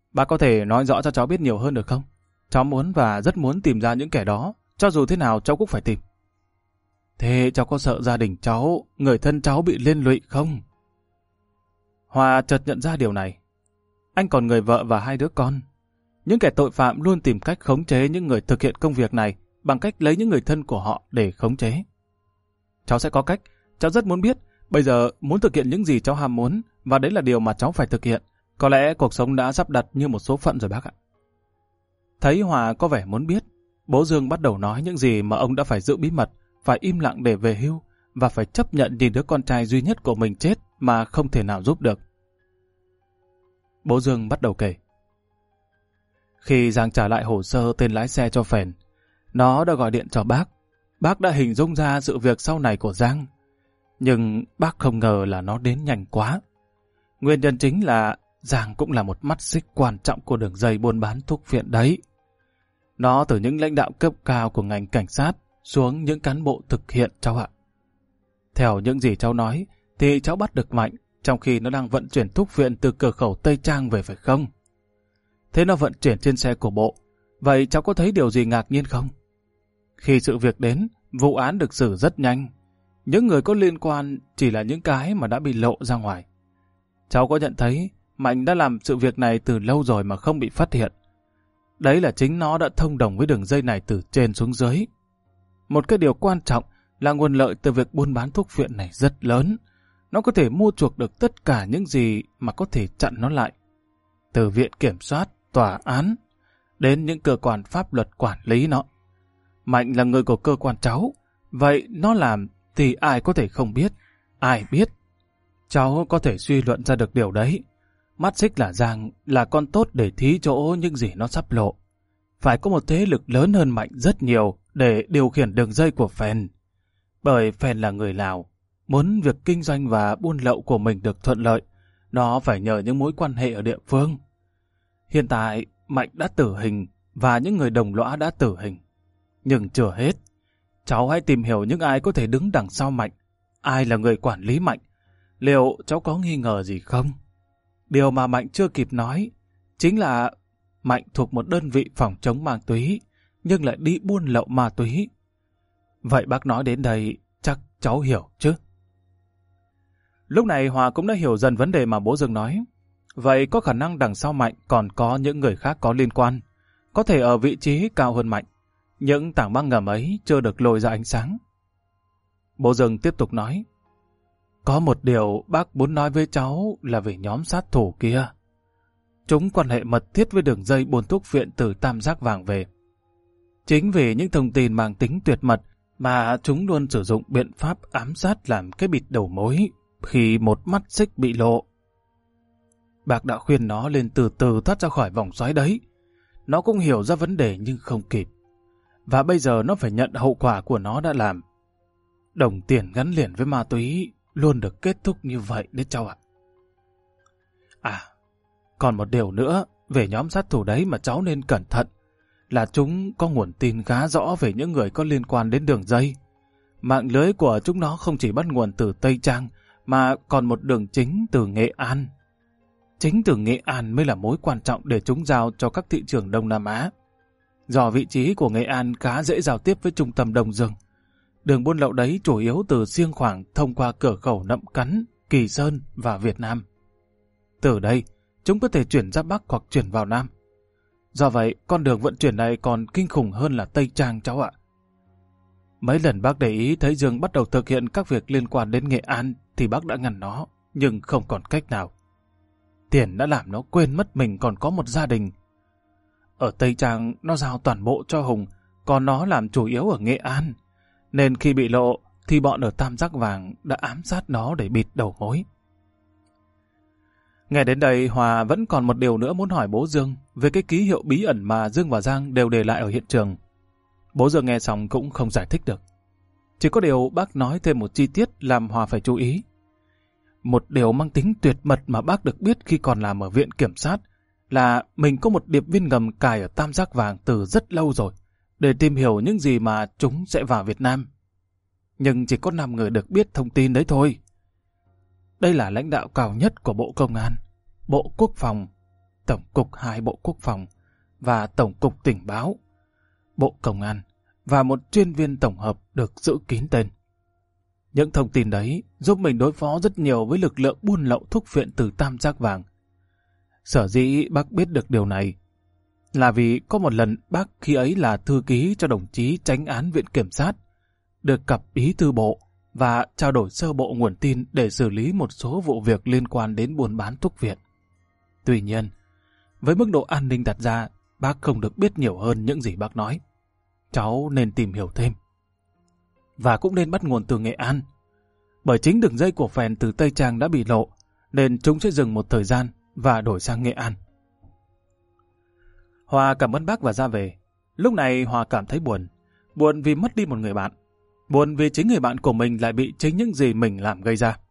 Bác có thể nói rõ cho cháu biết nhiều hơn được không? Cháu muốn và rất muốn tìm ra những kẻ đó, cho dù thế nào cháu cũng phải tìm. Thế cháu có sợ gia đình cháu, người thân cháu bị liên lụy không? Hòa chợt nhận ra điều này. Anh còn người vợ và hai đứa con. Những kẻ tội phạm luôn tìm cách khống chế những người thực hiện công việc này bằng cách lấy những người thân của họ để khống chế. Cháu sẽ có cách. Cháu rất muốn biết. Bây giờ muốn thực hiện những gì cháu ham muốn, và đấy là điều mà cháu phải thực hiện. Có lẽ cuộc sống đã sắp đặt như một số phận rồi bác ạ. Thấy Hòa có vẻ muốn biết, bố Dương bắt đầu nói những gì mà ông đã phải giữ bí mật, phải im lặng để về hưu, và phải chấp nhận nhìn đứa con trai duy nhất của mình chết mà không thể nào giúp được. Bố Dương bắt đầu kể. Khi Giang trả lại hồ sơ tên lái xe cho Phèn, nó đã gọi điện cho bác. Bác đã hình dung ra sự việc sau này của Giang. Nhưng bác không ngờ là nó đến nhanh quá. Nguyên nhân chính là Giang cũng là một mắt xích quan trọng của đường dây buôn bán thuốc phiện đấy. Nó từ những lãnh đạo cấp cao của ngành cảnh sát xuống những cán bộ thực hiện cháu ạ. Theo những gì cháu nói, thì cháu bắt được Mạnh trong khi nó đang vận chuyển thuốc phiện từ cửa khẩu Tây Trang về phải không? Thế nó vận chuyển trên xe của bộ. Vậy cháu có thấy điều gì ngạc nhiên không? Khi sự việc đến, vụ án được xử rất nhanh. Những người có liên quan chỉ là những cái mà đã bị lộ ra ngoài. Cháu có nhận thấy Mạnh đã làm sự việc này từ lâu rồi mà không bị phát hiện. Đấy là chính nó đã thông đồng với đường dây này từ trên xuống dưới. Một cái điều quan trọng là nguồn lợi từ việc buôn bán thuốc phiện này rất lớn. Nó có thể mua chuộc được tất cả những gì mà có thể chặn nó lại. Từ viện kiểm soát, tòa án, đến những cơ quan pháp luật quản lý nó. Mạnh là người của cơ quan cháu, vậy nó làm thì ai có thể không biết, ai biết. Cháu có thể suy luận ra được điều đấy. Mắt xích là Giang là con tốt để thí chỗ những gì nó sắp lộ. Phải có một thế lực lớn hơn Mạnh rất nhiều để điều khiển đường dây của Phèn. Bởi Phèn là người Lào, muốn việc kinh doanh và buôn lậu của mình được thuận lợi, nó phải nhờ những mối quan hệ ở địa phương. Hiện tại, Mạnh đã tử hình và những người đồng lõa đã tử hình. Nhưng chưa hết. Cháu hãy tìm hiểu những ai có thể đứng đằng sau Mạnh. Ai là người quản lý Mạnh? Liệu cháu có nghi ngờ gì không? Điều mà Mạnh chưa kịp nói chính là Mạnh thuộc một đơn vị phòng chống ma túy, nhưng lại đi buôn lậu ma túy. Vậy bác nói đến đây, chắc cháu hiểu chứ? Lúc này Hòa cũng đã hiểu dần vấn đề mà bố Dương nói. Vậy có khả năng đằng sau Mạnh còn có những người khác có liên quan, có thể ở vị trí cao hơn Mạnh. Những tảng băng ngầm ấy chưa được lôi ra ánh sáng. Bố Dương tiếp tục nói. Có một điều bác muốn nói với cháu là về nhóm sát thủ kia. Chúng quan hệ mật thiết với đường dây buôn thuốc phiện từ Tam Giác Vàng về. Chính vì những thông tin mang tính tuyệt mật mà chúng luôn sử dụng biện pháp ám sát làm cái bịt đầu mối khi một mắt xích bị lộ. Bác đã khuyên nó lên từ từ thoát ra khỏi vòng xoáy đấy. Nó cũng hiểu ra vấn đề nhưng không kịp. Và bây giờ nó phải nhận hậu quả của nó đã làm. Đồng tiền gắn liền với ma túy luôn được kết thúc như vậy đấy cháu ạ. À, còn một điều nữa về nhóm sát thủ đấy mà cháu nên cẩn thận là chúng có nguồn tin khá rõ về những người có liên quan đến đường dây. Mạng lưới của chúng nó không chỉ bắt nguồn từ Tây Trang mà còn một đường chính từ Nghệ An. Chính từ Nghệ An mới là mối quan trọng để chúng giao cho các thị trường Đông Nam Á. Do vị trí của Nghệ An khá dễ giao tiếp với trung tâm Đông Dương, đường buôn lậu đấy chủ yếu từ Xiêng Khoảng thông qua cửa khẩu Nậm Cắn, Kỳ Sơn và Việt Nam. Từ đây, chúng có thể chuyển ra Bắc hoặc chuyển vào Nam. Do vậy, con đường vận chuyển này còn kinh khủng hơn là Tây Trang cháu ạ. Mấy lần bác để ý thấy Dương bắt đầu thực hiện các việc liên quan đến Nghệ An thì bác đã ngăn nó, nhưng không còn cách nào. Tiền đã làm nó quên mất mình còn có một gia đình. Ở Tây Trang nó giao toàn bộ cho Hùng, còn nó làm chủ yếu ở Nghệ An. Nên khi bị lộ thì bọn ở Tam Giác Vàng đã ám sát nó để bịt đầu mối. Nghe đến đây, Hòa vẫn còn một điều nữa muốn hỏi bố Dương về cái ký hiệu bí ẩn mà Dương và Giang đều để lại ở hiện trường. Bố Dương nghe xong cũng không giải thích được. Chỉ có điều bác nói thêm một chi tiết làm Hòa phải chú ý. Một điều mang tính tuyệt mật mà bác được biết khi còn làm ở viện kiểm sát là mình có một điệp viên ngầm cài ở Tam Giác Vàng từ rất lâu rồi để tìm hiểu những gì mà chúng sẽ vào Việt Nam. Nhưng chỉ có năm người được biết thông tin đấy thôi. Đây là lãnh đạo cao nhất của Bộ Công an, Bộ Quốc phòng, Tổng cục hai Bộ Quốc phòng và Tổng cục Tình báo, Bộ Công an và một chuyên viên tổng hợp được giữ kín tên. Những thông tin đấy giúp mình đối phó rất nhiều với lực lượng buôn lậu thuốc viện từ Tam Giác Vàng. Sở dĩ bác biết được điều này là vì có một lần bác khi ấy là thư ký cho đồng chí Chánh án Viện Kiểm sát, được gặp bí thư bộ và trao đổi sơ bộ nguồn tin để xử lý một số vụ việc liên quan đến buôn bán thuốc viện. Tuy nhiên, với mức độ an ninh đặt ra, bác không được biết nhiều hơn những gì bác nói. Cháu nên tìm hiểu thêm. Và cũng nên bắt nguồn từ Nghệ An. Bởi chính đường dây của phèn từ Tây Trang đã bị lộ, nên chúng sẽ dừng một thời gian và đổi sang Nghệ An. Hòa cảm ơn bác và ra về. Lúc này Hòa cảm thấy buồn. Buồn vì mất đi một người bạn. Buồn vì chính người bạn của mình lại bị chính những gì mình làm gây ra.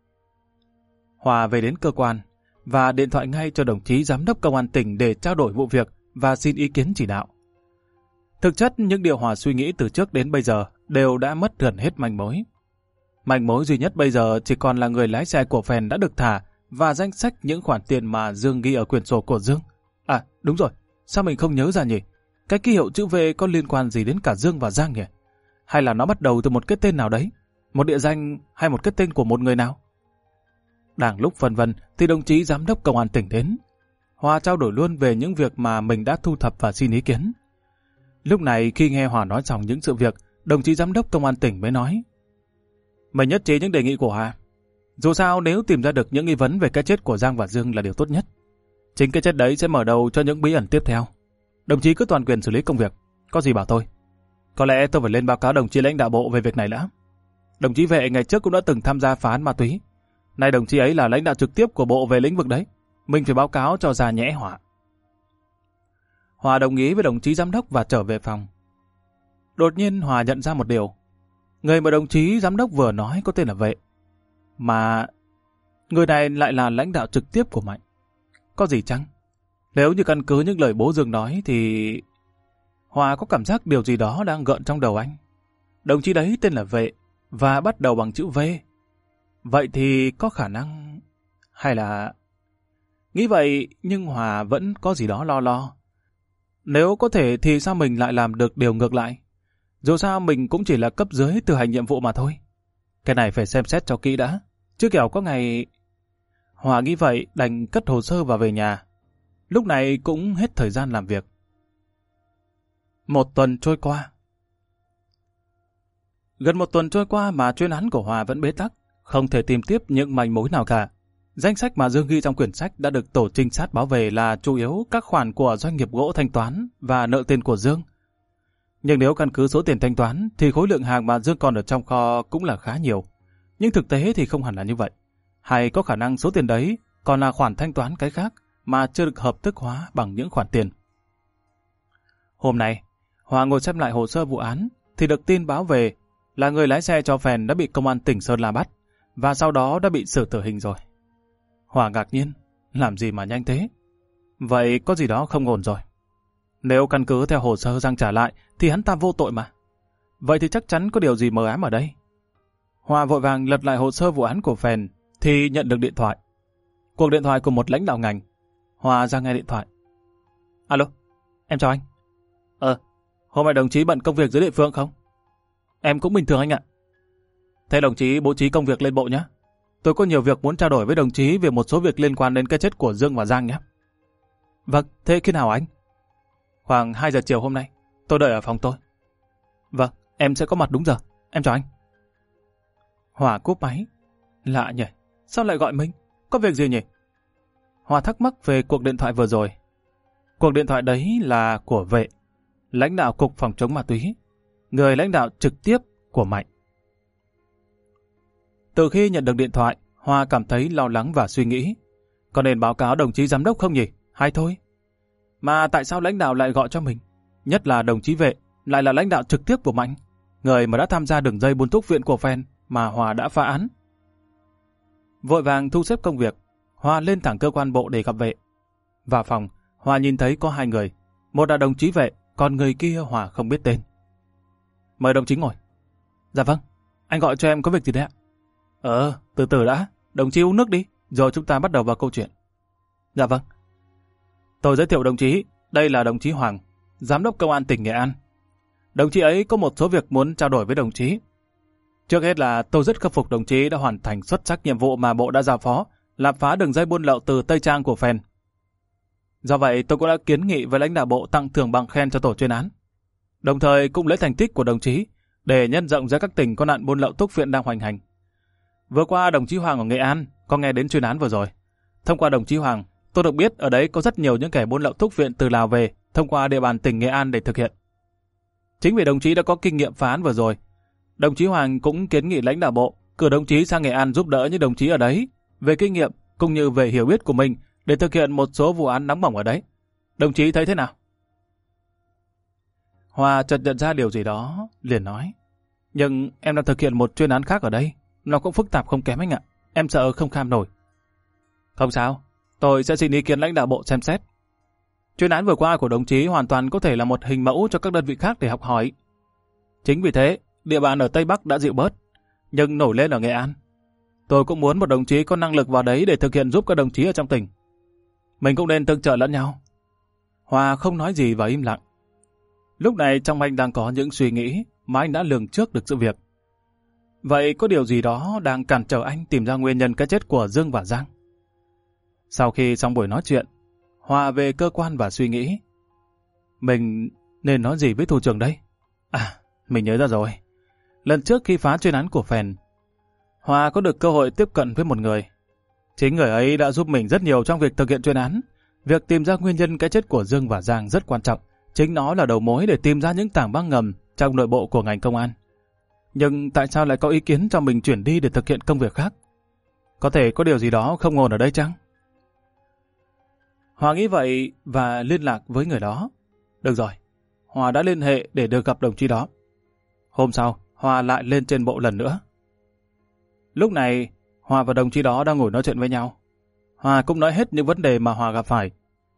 Hòa về đến cơ quan và điện thoại ngay cho đồng chí giám đốc công an tỉnh để trao đổi vụ việc và xin ý kiến chỉ đạo. Thực chất, những điều Hòa suy nghĩ từ trước đến bây giờ đều đã mất gần hết manh mối. Manh mối duy nhất bây giờ chỉ còn là người lái xe của phèn đã được thả và danh sách những khoản tiền mà Dương ghi ở quyển sổ của Dương. À, đúng rồi, sao mình không nhớ ra nhỉ? Cái ký hiệu chữ V có liên quan gì đến cả Dương và Giang nhỉ? Hay là nó bắt đầu từ một cái tên nào đấy? Một địa danh hay một cái tên của một người nào? Đang lúc phân vân thì đồng chí giám đốc công an tỉnh đến. Hòa trao đổi luôn về những việc mà mình đã thu thập và xin ý kiến. Lúc này khi nghe Hòa nói xong những sự việc, đồng chí giám đốc công an tỉnh mới nói: Mình nhất trí những đề nghị của Hòa. Dù sao nếu tìm ra được những nghi vấn về cái chết của Giang và Dương là điều tốt nhất. Chính cái chết đấy sẽ mở đầu cho những bí ẩn tiếp theo. Đồng chí cứ toàn quyền xử lý công việc, có gì bảo tôi. Có lẽ tôi phải lên báo cáo đồng chí lãnh đạo bộ về việc này đã. Đồng chí Vệ ngày trước cũng đã từng tham gia phá án ma túy. Nay đồng chí ấy là lãnh đạo trực tiếp của bộ về lĩnh vực đấy. Mình phải báo cáo cho ra nhẽ Hòa. Hòa đồng ý với đồng chí giám đốc và trở về phòng. Đột nhiên Hòa nhận ra một điều. Người mà đồng chí giám đốc vừa nói có tên là Vệ. Mà người này lại là lãnh đạo trực tiếp của Mạnh. Có gì chăng? Nếu như căn cứ những lời bố Dương nói thì... Hòa có cảm giác điều gì đó đang gợn trong đầu anh. Đồng chí đấy tên là Vệ và bắt đầu bằng chữ V. Vậy thì có khả năng... Hay là... Nghĩ vậy nhưng Hòa vẫn có gì đó lo lo. Nếu có thể thì sao mình lại làm được điều ngược lại? Dù sao mình cũng chỉ là cấp dưới từ hành nhiệm vụ mà thôi. Cái này phải xem xét cho kỹ đã. Chứ kẻo có ngày... Hòa nghĩ vậy đành cất hồ sơ và về nhà. Lúc này cũng hết thời gian làm việc. Một tuần trôi qua. Gần một tuần trôi qua mà chuyên án của Hòa vẫn bế tắc, không thể tìm tiếp những manh mối nào cả. Danh sách mà Dương ghi trong quyển sách đã được tổ trinh sát báo về là chủ yếu các khoản của doanh nghiệp gỗ thanh toán và nợ tiền của Dương. Nhưng nếu căn cứ số tiền thanh toán thì khối lượng hàng mà Dương còn ở trong kho cũng là khá nhiều. Nhưng thực tế thì không hẳn là như vậy. Hay có khả năng số tiền đấy còn là khoản thanh toán cái khác mà chưa được hợp thức hóa bằng những khoản tiền. Hôm nay, Hòa ngồi xem lại hồ sơ vụ án thì được tin báo về là người lái xe cho phèn đã bị công an tỉnh Sơn La bắt và sau đó đã bị xử tử hình rồi. Hòa ngạc nhiên, làm gì mà nhanh thế? Vậy có gì đó không ổn rồi. Nếu căn cứ theo hồ sơ Giang trả lại thì hắn ta vô tội mà. Vậy thì chắc chắn có điều gì mờ ám ở đây. Hòa vội vàng lật lại hồ sơ vụ án của phèn thì nhận được điện thoại. Cuộc điện thoại của một lãnh đạo ngành. Hòa ra nghe điện thoại. Alo, em chào anh. Ờ, hôm nay đồng chí bận công việc dưới địa phương không? Em cũng bình thường anh ạ. Thế đồng chí bố trí công việc lên bộ nhé. Tôi có nhiều việc muốn trao đổi với đồng chí về một số việc liên quan đến cái chết của Dương và Giang nhé. Vâng, thế khi nào anh? Khoảng hai giờ chiều hôm nay. Tôi đợi ở phòng tôi. Vâng, em sẽ có mặt đúng giờ. Em chào anh. Hòa cúp máy. Lạ nhỉ, sao lại gọi mình? Có việc gì nhỉ? Hòa thắc mắc về cuộc điện thoại vừa rồi. Cuộc điện thoại đấy là của Vệ, lãnh đạo cục phòng chống ma túy, người lãnh đạo trực tiếp của Mạnh. Từ khi nhận được điện thoại, Hòa cảm thấy lo lắng và suy nghĩ. Có nên báo cáo đồng chí giám đốc không nhỉ? Hay thôi? Mà tại sao lãnh đạo lại gọi cho mình? Nhất là đồng chí Vệ, lại là lãnh đạo trực tiếp của Mạnh, người mà đã tham gia đường dây buôn thuốc viện của phèn mà Hòa đã phá án. Vội vàng thu xếp công việc, Hòa lên thẳng cơ quan bộ để gặp Vệ. Vào phòng, Hòa nhìn thấy có hai người. Một là đồng chí Vệ, còn người kia Hòa không biết tên. Mời đồng chí ngồi. Dạ vâng, anh gọi cho em có việc gì đấy ạ? Ờ, từ từ đã, đồng chí uống nước đi, rồi chúng ta bắt đầu vào câu chuyện. Dạ vâng. Tôi giới thiệu đồng chí, đây là đồng chí Hoàng, Giám đốc Công an tỉnh Nghệ An. Đồng chí ấy có một số việc muốn trao đổi với đồng chí. Trước hết là tôi rất khâm phục đồng chí đã hoàn thành xuất sắc nhiệm vụ mà Bộ đã giao phó, làm phá đường dây buôn lậu từ Tây Trang của Phèn. Do vậy tôi cũng đã kiến nghị với lãnh đạo Bộ tặng thưởng bằng khen cho tổ chuyên án. Đồng thời cũng lấy thành tích của đồng chí để nhân rộng ra các tỉnh có nạn buôn lậu thuốc phiện đang hoành hành. Vừa qua đồng chí Hoàng ở Nghệ An có nghe đến chuyên án vừa rồi. Thông qua đồng chí Hoàng, tôi được biết ở đấy có rất nhiều những kẻ buôn lậu thuốc phiện từ Lào về thông qua địa bàn tỉnh Nghệ An để thực hiện. Chính vì đồng chí đã có kinh nghiệm phá án vừa rồi, đồng chí Hoàng cũng kiến nghị lãnh đạo Bộ cử đồng chí sang Nghệ An giúp đỡ những đồng chí ở đấy về kinh nghiệm cũng như về hiểu biết của mình để thực hiện một số vụ án nóng bỏng ở đấy. Đồng chí thấy thế nào? Hòa chợt nhận ra điều gì đó, liền nói: Nhưng em đang thực hiện một chuyên án khác ở đây, nó cũng phức tạp không kém anh ạ. Em sợ không kham nổi. Không sao, tôi sẽ xin ý kiến lãnh đạo Bộ xem xét. Chuyên án vừa qua của đồng chí hoàn toàn có thể là một hình mẫu cho các đơn vị khác để học hỏi. Chính vì thế, địa bàn ở Tây Bắc đã dịu bớt, nhưng nổi lên ở Nghệ An. Tôi cũng muốn một đồng chí có năng lực vào đấy để thực hiện giúp các đồng chí ở trong tỉnh. Mình cũng nên tương trợ lẫn nhau. Hòa không nói gì và im lặng. Lúc này trong anh đang có những suy nghĩ mà anh đã lường trước được sự việc. Vậy có điều gì đó đang cản trở anh tìm ra nguyên nhân cái chết của Dương và Giang? Sau khi xong buổi nói chuyện, Hòa về cơ quan và suy nghĩ. Mình nên nói gì với thủ trưởng đây? À, mình nhớ ra rồi. Lần trước khi phá chuyên án của Phèn, Hòa có được cơ hội tiếp cận với một người. Chính người ấy đã giúp mình rất nhiều trong việc thực hiện chuyên án. Việc tìm ra nguyên nhân cái chết của Dương và Giang rất quan trọng. Chính nó là đầu mối để tìm ra những tảng băng ngầm trong nội bộ của ngành công an. Nhưng tại sao lại có ý kiến cho mình chuyển đi để thực hiện công việc khác? Có thể có điều gì đó không ổn ở đây chăng? Hòa nghĩ vậy và liên lạc với người đó. Được rồi, Hòa đã liên hệ để được gặp đồng chí đó. Hôm sau, Hòa lại lên trên bộ lần nữa. Lúc này, Hòa và đồng chí đó đang ngồi nói chuyện với nhau. Hòa cũng nói hết những vấn đề mà Hòa gặp phải.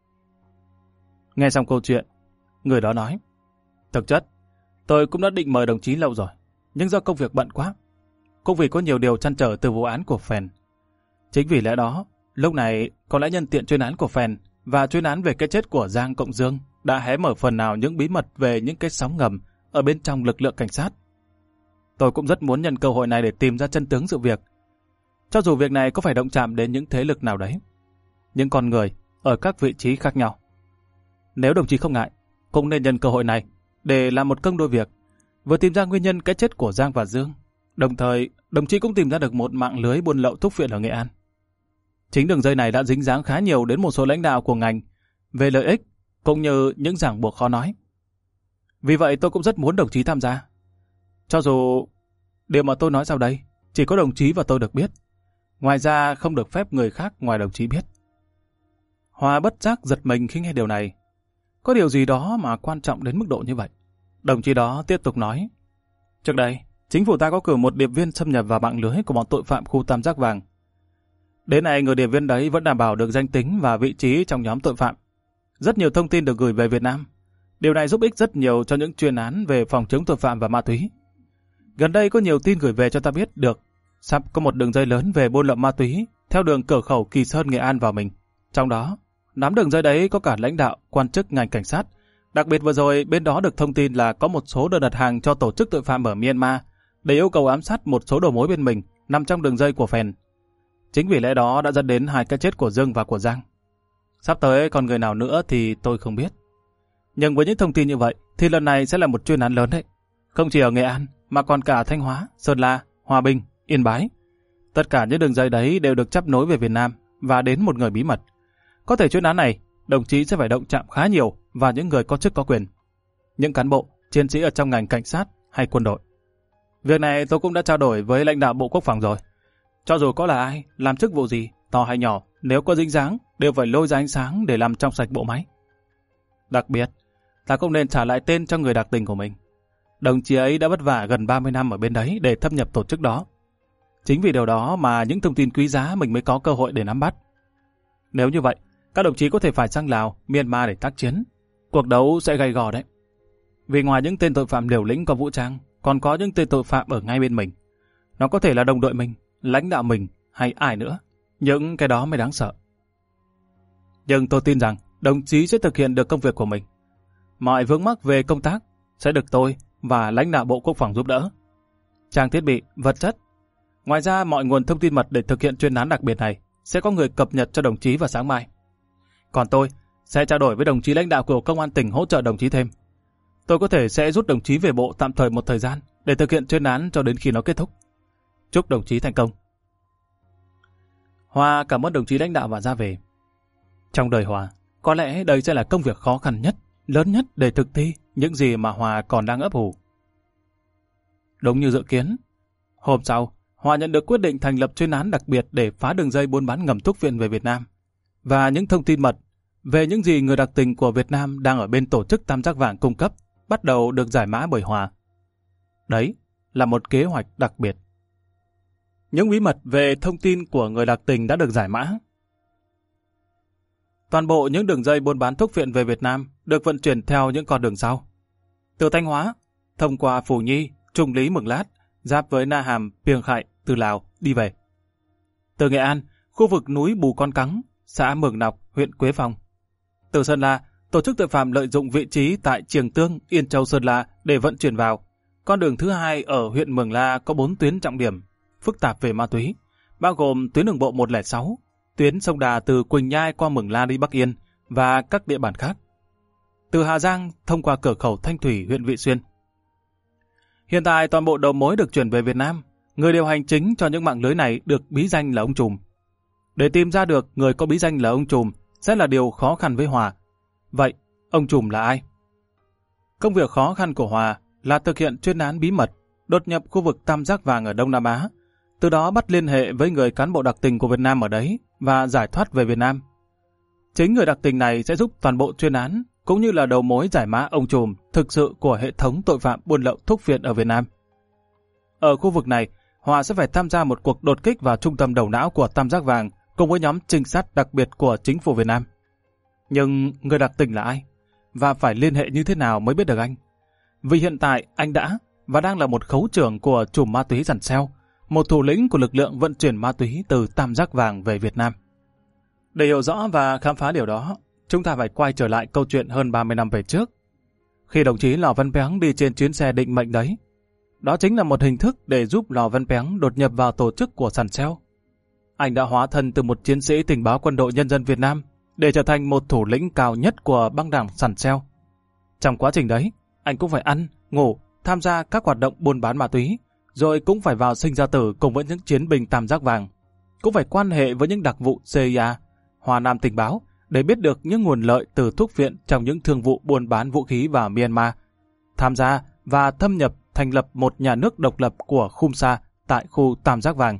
Nghe xong câu chuyện, người đó nói: Thực chất, tôi cũng đã định mời đồng chí lâu rồi, nhưng do công việc bận quá, cũng vì có nhiều điều trăn trở từ vụ án của Phèn. Chính vì lẽ đó, lúc này có lẽ nhân tiện chuyên án của Phèn và chuyên án về cái chết của Giang cộng Dương đã hé mở phần nào những bí mật về những cái sóng ngầm ở bên trong lực lượng cảnh sát. Tôi cũng rất muốn nhân cơ hội này để tìm ra chân tướng sự việc. Cho dù việc này có phải động chạm đến những thế lực nào đấy, những con người ở các vị trí khác nhau. Nếu đồng chí không ngại, cũng nên nhân cơ hội này để làm một công đôi việc, vừa tìm ra nguyên nhân cái chết của Giang và Dương, đồng thời đồng chí cũng tìm ra được một mạng lưới buôn lậu thuốc phiện ở Nghệ An. Chính đường dây này đã dính dáng khá nhiều đến một số lãnh đạo của ngành về lợi ích cũng như những ràng buộc khó nói. Vì vậy tôi cũng rất muốn đồng chí tham gia. Cho dù điều mà tôi nói sau đây chỉ có đồng chí và tôi được biết, ngoài ra không được phép người khác ngoài đồng chí biết. Hòa bất giác giật mình khi nghe điều này. Có điều gì đó mà quan trọng đến mức độ như vậy? Đồng chí đó tiếp tục nói: Trước đây, chính phủ ta có cử một điệp viên xâm nhập vào mạng lưới của bọn tội phạm khu Tam Giác Vàng. Đến nay, người điệp viên đấy vẫn đảm bảo được danh tính và vị trí trong nhóm tội phạm. Rất nhiều thông tin được gửi về Việt Nam. Điều này giúp ích rất nhiều cho những chuyên án về phòng chống tội phạm và ma túy. Gần đây có nhiều tin gửi về cho ta biết được sắp có một đường dây lớn về buôn lậu ma túy theo đường cửa khẩu Kỳ Sơn Nghệ An vào mình. Trong đó, nắm đường dây đấy có cả lãnh đạo, quan chức ngành cảnh sát. Đặc biệt vừa rồi bên đó được thông tin là có một số đơn đặt hàng cho tổ chức tội phạm ở Myanmar để yêu cầu ám sát một số đầu mối bên mình nằm trong đường dây của Phèn. Chính vì lẽ đó đã dẫn đến hai cái chết của Dương và của Giang. Sắp tới còn người nào nữa thì tôi không biết. Nhưng với những thông tin như vậy thì lần này sẽ là một chuyên án lớn đấy. Không chỉ ở Nghệ An mà còn cả Thanh Hóa, Sơn La, Hòa Bình, Yên Bái. Tất cả những đường dây đấy đều được chắp nối về Việt Nam và đến một người bí mật. Có thể chuyên án này, đồng chí sẽ phải động chạm khá nhiều vào những người có chức có quyền. Những cán bộ, chiến sĩ ở trong ngành cảnh sát hay quân đội. Việc này tôi cũng đã trao đổi với lãnh đạo Bộ Quốc phòng rồi. Cho dù có là ai, làm chức vụ gì, to hay nhỏ, nếu có dính dáng, đều phải lôi ra ánh sáng để làm trong sạch bộ máy. Đặc biệt, ta cũng nên trả lại tên cho người đặc tình của mình. Đồng chí ấy đã vất vả gần ba mươi năm ở bên đấy để thâm nhập tổ chức đó. Chính vì điều đó mà những thông tin quý giá mình mới có cơ hội để nắm bắt. Nếu như vậy, các đồng chí có thể phải sang Lào, Myanmar để tác chiến. Cuộc đấu sẽ gay gò đấy. Vì ngoài những tên tội phạm liều lĩnh có vũ trang, còn có những tên tội phạm ở ngay bên mình. Nó có thể là đồng đội mình, lãnh đạo mình hay ai nữa. Những cái đó mới đáng sợ. Nhưng tôi tin rằng đồng chí sẽ thực hiện được công việc của mình. Mọi vướng mắc về công tác sẽ được tôi và lãnh đạo Bộ Quốc phòng giúp đỡ. Trang thiết bị, vật chất. Ngoài ra, mọi nguồn thông tin mật để thực hiện chuyên án đặc biệt này sẽ có người cập nhật cho đồng chí vào sáng mai. Còn tôi sẽ trao đổi với đồng chí lãnh đạo của Công an tỉnh hỗ trợ đồng chí thêm. Tôi có thể sẽ rút đồng chí về bộ tạm thời một thời gian để thực hiện chuyên án cho đến khi nó kết thúc. Chúc đồng chí thành công. Hòa cảm ơn đồng chí lãnh đạo và ra về. Trong đời Hòa, có lẽ đây sẽ là công việc khó khăn nhất, lớn nhất để thực thi những gì mà Hòa còn đang ấp ủ. Đúng như dự kiến, hôm sau, Hòa nhận được quyết định thành lập chuyên án đặc biệt để phá đường dây buôn bán ngầm thuốc viện về Việt Nam. Và những thông tin mật về những gì người đặc tình của Việt Nam đang ở bên tổ chức Tam Giác Vàng cung cấp bắt đầu được giải mã bởi Hòa. Đấy là một kế hoạch đặc biệt. Những bí mật về thông tin của người đặc tình đã được giải mã. Toàn bộ những đường dây buôn bán thuốc viện về Việt Nam được vận chuyển theo những con đường sau. Từ Thanh Hóa, thông qua Phù Nhi, Trung Lý, Mường Lát, giáp với Na Hàm, Piêng Khải, từ Lào, đi về. Từ Nghệ An, khu vực núi Bù Con Cắng, xã Mường Nọc, huyện Quế Phong. Từ Sơn La, tổ chức tội phạm lợi dụng vị trí tại Triềng Tương, Yên Châu, Sơn La để vận chuyển vào. Con đường thứ hai ở huyện Mường La có bốn tuyến trọng điểm, phức tạp về ma túy, bao gồm tuyến đường bộ một không sáu, tuyến sông Đà từ Quỳnh Nhai qua Mường La đi Bắc Yên và các địa bàn khác. Từ Hà Giang thông qua cửa khẩu Thanh Thủy, huyện Vị Xuyên. Hiện tại toàn bộ đầu mối được chuyển về Việt Nam. Người điều hành chính cho những mạng lưới này được bí danh là ông Trùm. Để tìm ra được người có bí danh là ông Trùm sẽ là điều khó khăn với Hòa. Vậy, ông Trùm là ai? Công việc khó khăn của Hòa là thực hiện chuyên án bí mật, đột nhập khu vực Tam Giác Vàng ở Đông Nam Á, từ đó bắt liên hệ với người cán bộ đặc tình của Việt Nam ở đấy và giải thoát về Việt Nam. Chính người đặc tình này sẽ giúp toàn bộ chuyên án, cũng như là đầu mối giải mã ông Trùm thực sự của hệ thống tội phạm buôn lậu thuốc viện ở Việt Nam. Ở khu vực này, Hòa sẽ phải tham gia một cuộc đột kích vào trung tâm đầu não của Tam Giác Vàng cùng với nhóm trinh sát đặc biệt của chính phủ Việt Nam. Nhưng người đặc tình là ai? Và phải liên hệ như thế nào mới biết được anh? Vì hiện tại anh đã và đang là một khấu trưởng của chùm ma túy Rằn Xeo, một thủ lĩnh của lực lượng vận chuyển ma túy từ Tam Giác Vàng về Việt Nam. Để hiểu rõ và khám phá điều đó, chúng ta phải quay trở lại câu chuyện hơn ba mươi năm về trước. Khi đồng chí Lò Văn Péng đi trên chuyến xe định mệnh đấy, đó chính là một hình thức để giúp Lò Văn Péng đột nhập vào tổ chức của Rằn Xeo. Anh đã hóa thân từ một chiến sĩ tình báo quân đội nhân dân Việt Nam để trở thành một thủ lĩnh cao nhất của băng đảng Rằn Xeo. Trong quá trình đấy, anh cũng phải ăn, ngủ, tham gia các hoạt động buôn bán ma túy, rồi cũng phải vào sinh ra tử cùng với những chiến binh Tam Giác Vàng, cũng phải quan hệ với những đặc vụ xê i a, Hoa Nam tình báo để biết được những nguồn lợi từ thuốc viện trong những thương vụ buôn bán vũ khí vào Myanmar, tham gia và thâm nhập thành lập một nhà nước độc lập của Khumsa tại khu Tam Giác Vàng.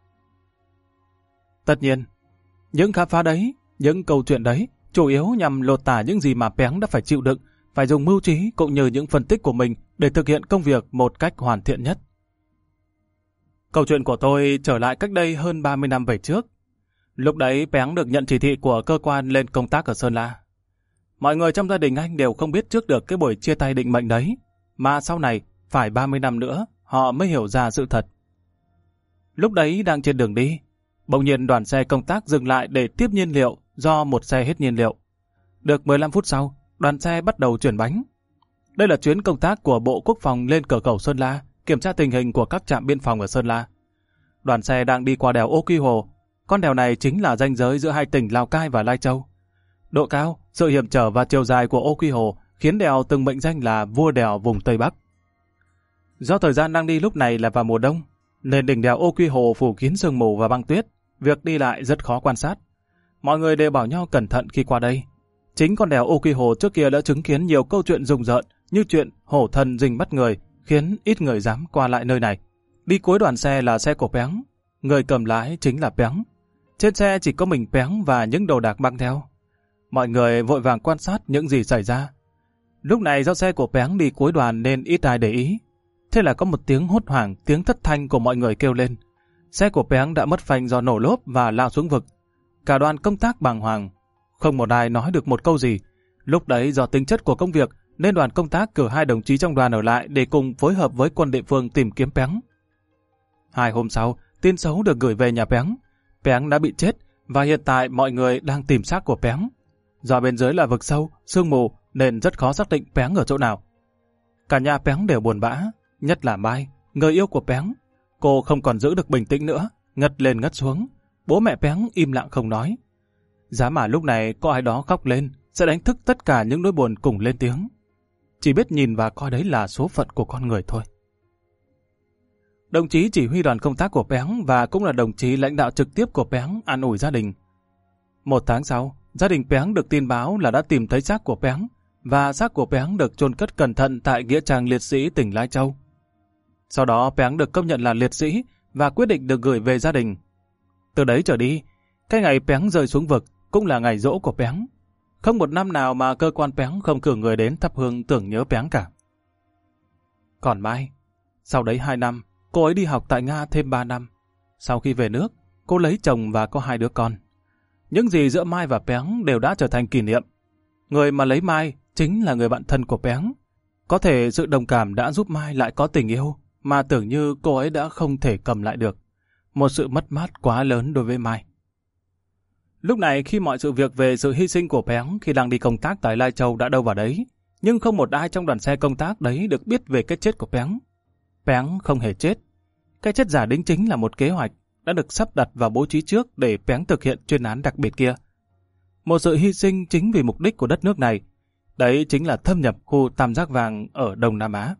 Tất nhiên, những khám phá đấy, những câu chuyện đấy chủ yếu nhằm lột tả những gì mà Péng đã phải chịu đựng, phải dùng mưu trí cũng như những phân tích của mình để thực hiện công việc một cách hoàn thiện nhất. Câu chuyện của tôi trở lại cách đây hơn ba mươi năm về trước. Lúc đấy Péng được nhận chỉ thị của cơ quan lên công tác ở Sơn La. Mọi người trong gia đình anh đều không biết trước được cái buổi chia tay định mệnh đấy, mà sau này, phải ba mươi năm nữa, họ mới hiểu ra sự thật. Lúc đấy đang trên đường đi, bỗng nhiên đoàn xe công tác dừng lại để tiếp nhiên liệu do một xe hết nhiên liệu. Được mười lăm phút sau, đoàn xe bắt đầu chuyển bánh. Đây là chuyến công tác của Bộ Quốc phòng lên cửa khẩu Sơn La, kiểm tra tình hình của các trạm biên phòng ở Sơn La. Đoàn xe đang đi qua đèo Ô Quy Hồ. Con đèo này chính là ranh giới giữa hai tỉnh Lào Cai và Lai Châu. Độ cao, sự hiểm trở và chiều dài của Ô Quy Hồ khiến đèo từng mệnh danh là vua đèo vùng Tây Bắc. Do thời gian đang đi lúc này là vào mùa đông, nên đỉnh đèo Ô Quy Hồ phủ kín sương mù và băng tuyết, việc đi lại rất khó quan sát. Mọi người đều bảo nhau cẩn thận khi qua đây. Chính con đèo Ô Quy Hồ trước kia đã chứng kiến nhiều câu chuyện rùng rợn như chuyện hổ thần rình bắt người, khiến ít người dám qua lại nơi này. Đi cuối đoàn xe là xe của Péng, người cầm lái chính là Péng. Trên xe chỉ có mình Péng và những đồ đạc mang theo. Mọi người vội vàng quan sát những gì xảy ra. Lúc này do xe của Péng đi cuối đoàn nên ít ai để ý. Thế là có một tiếng hốt hoảng, tiếng thất thanh của mọi người kêu lên. Xe của Péng đã mất phanh do nổ lốp và lao xuống vực. Cả đoàn công tác bàng hoàng. Không một ai nói được một câu gì. Lúc đấy do tính chất của công việc nên đoàn công tác cử hai đồng chí trong đoàn ở lại để cùng phối hợp với quân địa phương tìm kiếm Péng. Hai hôm sau, tin xấu được gửi về nhà Péng. Péng đã bị chết và hiện tại mọi người đang tìm xác của Péng. Do bên dưới là vực sâu, sương mù nên rất khó xác định Péng ở chỗ nào. Cả nhà Péng đều buồn bã, nhất là Mai, người yêu của Péng. Cô không còn giữ được bình tĩnh nữa, ngất lên ngất xuống. Bố mẹ Péng im lặng không nói. Giá mà lúc này có ai đó khóc lên, sẽ đánh thức tất cả những nỗi buồn cùng lên tiếng. Chỉ biết nhìn và coi đấy là số phận của con người thôi. Đồng chí chỉ huy đoàn công tác của Péng và cũng là đồng chí lãnh đạo trực tiếp của Péng an ủi gia đình. Một tháng sau, gia đình Péng được tin báo là đã tìm thấy xác của Péng và xác của Péng được chôn cất cẩn thận tại nghĩa trang liệt sĩ tỉnh Lai Châu. Sau đó Péng được công nhận là liệt sĩ và quyết định được gửi về gia đình. Từ đấy trở đi, cái ngày Péng rơi xuống vực cũng là ngày giỗ của Péng. Không một năm nào mà cơ quan Péng không cử người đến thắp hương tưởng nhớ Péng cả. Còn Mai, sau đấy hai năm, cô ấy đi học tại Nga thêm ba năm. Sau khi về nước, cô lấy chồng và có hai đứa con. Những gì giữa Mai và Péng đều đã trở thành kỷ niệm. Người mà lấy Mai chính là người bạn thân của Péng. Có thể sự đồng cảm đã giúp Mai lại có tình yêu mà tưởng như cô ấy đã không thể cầm lại được. Một sự mất mát quá lớn đối với Mai. Lúc này khi mọi sự việc về sự hy sinh của Péng khi đang đi công tác tại Lai Châu đã đâu vào đấy, nhưng không một ai trong đoàn xe công tác đấy được biết về cái chết của Péng. Péng không hề chết. Cái chết giả đính chính là một kế hoạch đã được sắp đặt và bố trí trước để Péng thực hiện chuyên án đặc biệt kia. Một sự hy sinh chính vì mục đích của đất nước này. Đấy chính là thâm nhập khu Tam Giác Vàng ở Đông Nam Á.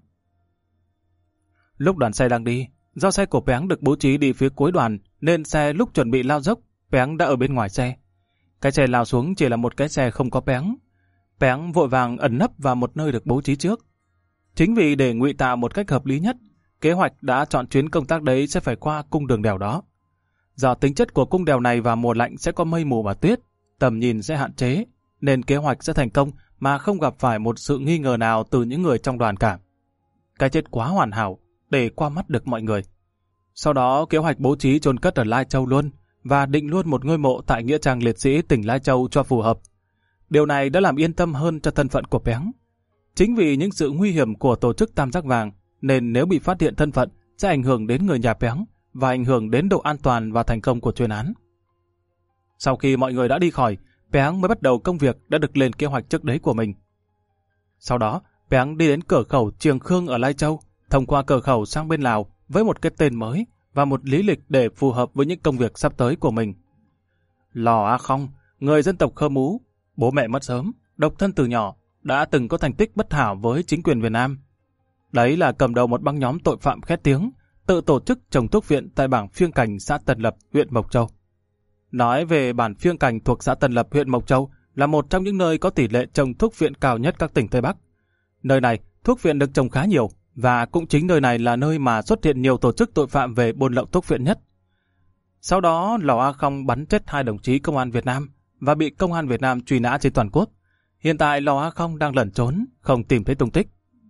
Lúc đoàn xe đang đi, do xe của Péng được bố trí đi phía cuối đoàn nên xe lúc chuẩn bị lao dốc, Péng đã ở bên ngoài xe. Cái xe lao xuống chỉ là một cái xe không có Péng. Péng vội vàng ẩn nấp vào một nơi được bố trí trước. Chính vì để ngụy tạo một cách hợp lý nhất, kế hoạch đã chọn chuyến công tác đấy sẽ phải qua cung đường đèo đó. Do tính chất của cung đèo này vào mùa lạnh sẽ có mây mù và tuyết, tầm nhìn sẽ hạn chế, nên kế hoạch sẽ thành công mà không gặp phải một sự nghi ngờ nào từ những người trong đoàn cả. Cái chết quá hoàn hảo để qua mắt được mọi người. Sau đó kế hoạch bố trí chôn cất ở Lai Châu luôn và định luôn một ngôi mộ tại nghĩa trang liệt sĩ tỉnh Lai Châu cho phù hợp. Điều này đã làm yên tâm hơn cho thân phận của Péng. Chính vì những sự nguy hiểm của tổ chức Tam Giác Vàng nên nếu bị phát hiện thân phận sẽ ảnh hưởng đến người nhà Péng và ảnh hưởng đến độ an toàn và thành công của chuyên án. Sau khi mọi người đã đi khỏi, Péng mới bắt đầu công việc đã được lên kế hoạch trước đấy của mình. Sau đó, Péng đi đến cửa khẩu Triềng Khương ở Lai Châu, thông qua cửa khẩu sang bên Lào với một cái tên mới và một lý lịch để phù hợp với những công việc sắp tới của mình. Lò A Không, người dân tộc Khơ Mú, bố mẹ mất sớm, độc thân từ nhỏ, đã từng có thành tích bất hảo với chính quyền Việt Nam. Đấy là cầm đầu một băng nhóm tội phạm khét tiếng, tự tổ chức trồng thuốc viện tại bản Phiêng Cành, xã Tân Lập, huyện Mộc Châu. Nói về bản Phiêng Cành thuộc xã Tân Lập, huyện Mộc Châu là một trong những nơi có tỷ lệ trồng thuốc viện cao nhất các tỉnh Tây Bắc. Nơi này, thuốc viện được trồng khá nhiều và cũng chính nơi này là nơi mà xuất hiện nhiều tổ chức tội phạm về buôn lậu thuốc viện nhất. Sau đó, Lò A Không bắn chết hai đồng chí công an Việt Nam và bị công an Việt Nam truy nã trên toàn quốc. Hiện tại Lò A Không đang lẩn trốn, không tìm thấy tung tích.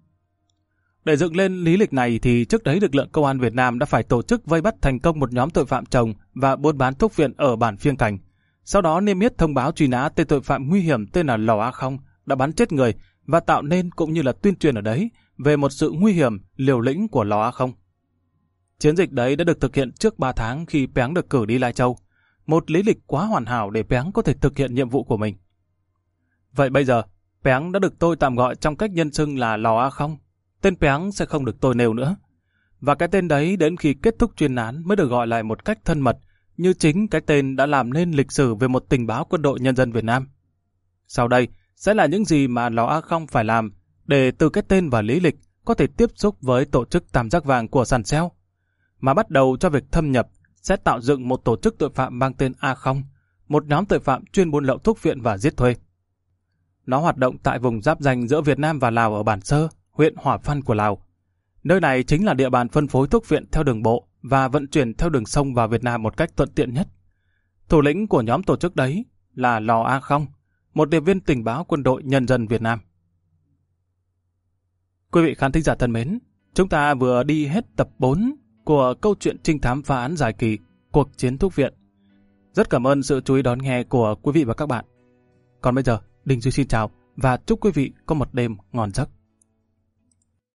Để dựng lên lý lịch này thì trước đấy lực lượng công an Việt Nam đã phải tổ chức vây bắt thành công một nhóm tội phạm trồng và buôn bán thuốc viện ở bản Phiêng Cành. Sau đó niêm yết thông báo truy nã tên tội phạm nguy hiểm tên là Lò A Không đã bắn chết người và tạo nên cũng như là tuyên truyền ở đấy về một sự nguy hiểm, liều lĩnh của Lò A Không. Chiến dịch đấy đã được thực hiện trước ba tháng khi Péng được cử đi Lai Châu. Một lý lịch quá hoàn hảo để Péng có thể thực hiện nhiệm vụ của mình. Vậy bây giờ, Péng đã được tôi tạm gọi trong cách nhân xưng là Lò A Không. Tên Péng sẽ không được tôi nêu nữa. Và cái tên đấy đến khi kết thúc chuyên án mới được gọi lại một cách thân mật, như chính cái tên đã làm nên lịch sử về một tình báo quân đội nhân dân Việt Nam. Sau đây sẽ là những gì mà Lò A Không phải làm để từ cái tên và lý lịch có thể tiếp xúc với tổ chức Tam Giác Vàng của Sàn Xeo, mà bắt đầu cho việc thâm nhập sẽ tạo dựng một tổ chức tội phạm mang tên A Không, một nhóm tội phạm chuyên buôn lậu thuốc viện và giết thuê. Nó hoạt động tại vùng giáp ranh giữa Việt Nam và Lào ở Bản Sơ, huyện Hỏa Phan của Lào. Nơi này chính là địa bàn phân phối thuốc viện theo đường bộ và vận chuyển theo đường sông vào Việt Nam một cách thuận tiện nhất. Thủ lĩnh của nhóm tổ chức đấy là Lò A Không, một điệp viên tình báo quân đội nhân dân Việt Nam. Quý vị khán thính giả thân mến, chúng ta vừa đi hết tập bốn của câu chuyện trinh thám phá án dài kỳ Cuộc chiến thuốc viện. Rất cảm ơn sự chú ý đón nghe của quý vị và các bạn. Còn bây giờ, Đình Duy xin chào và chúc quý vị có một đêm ngon giấc.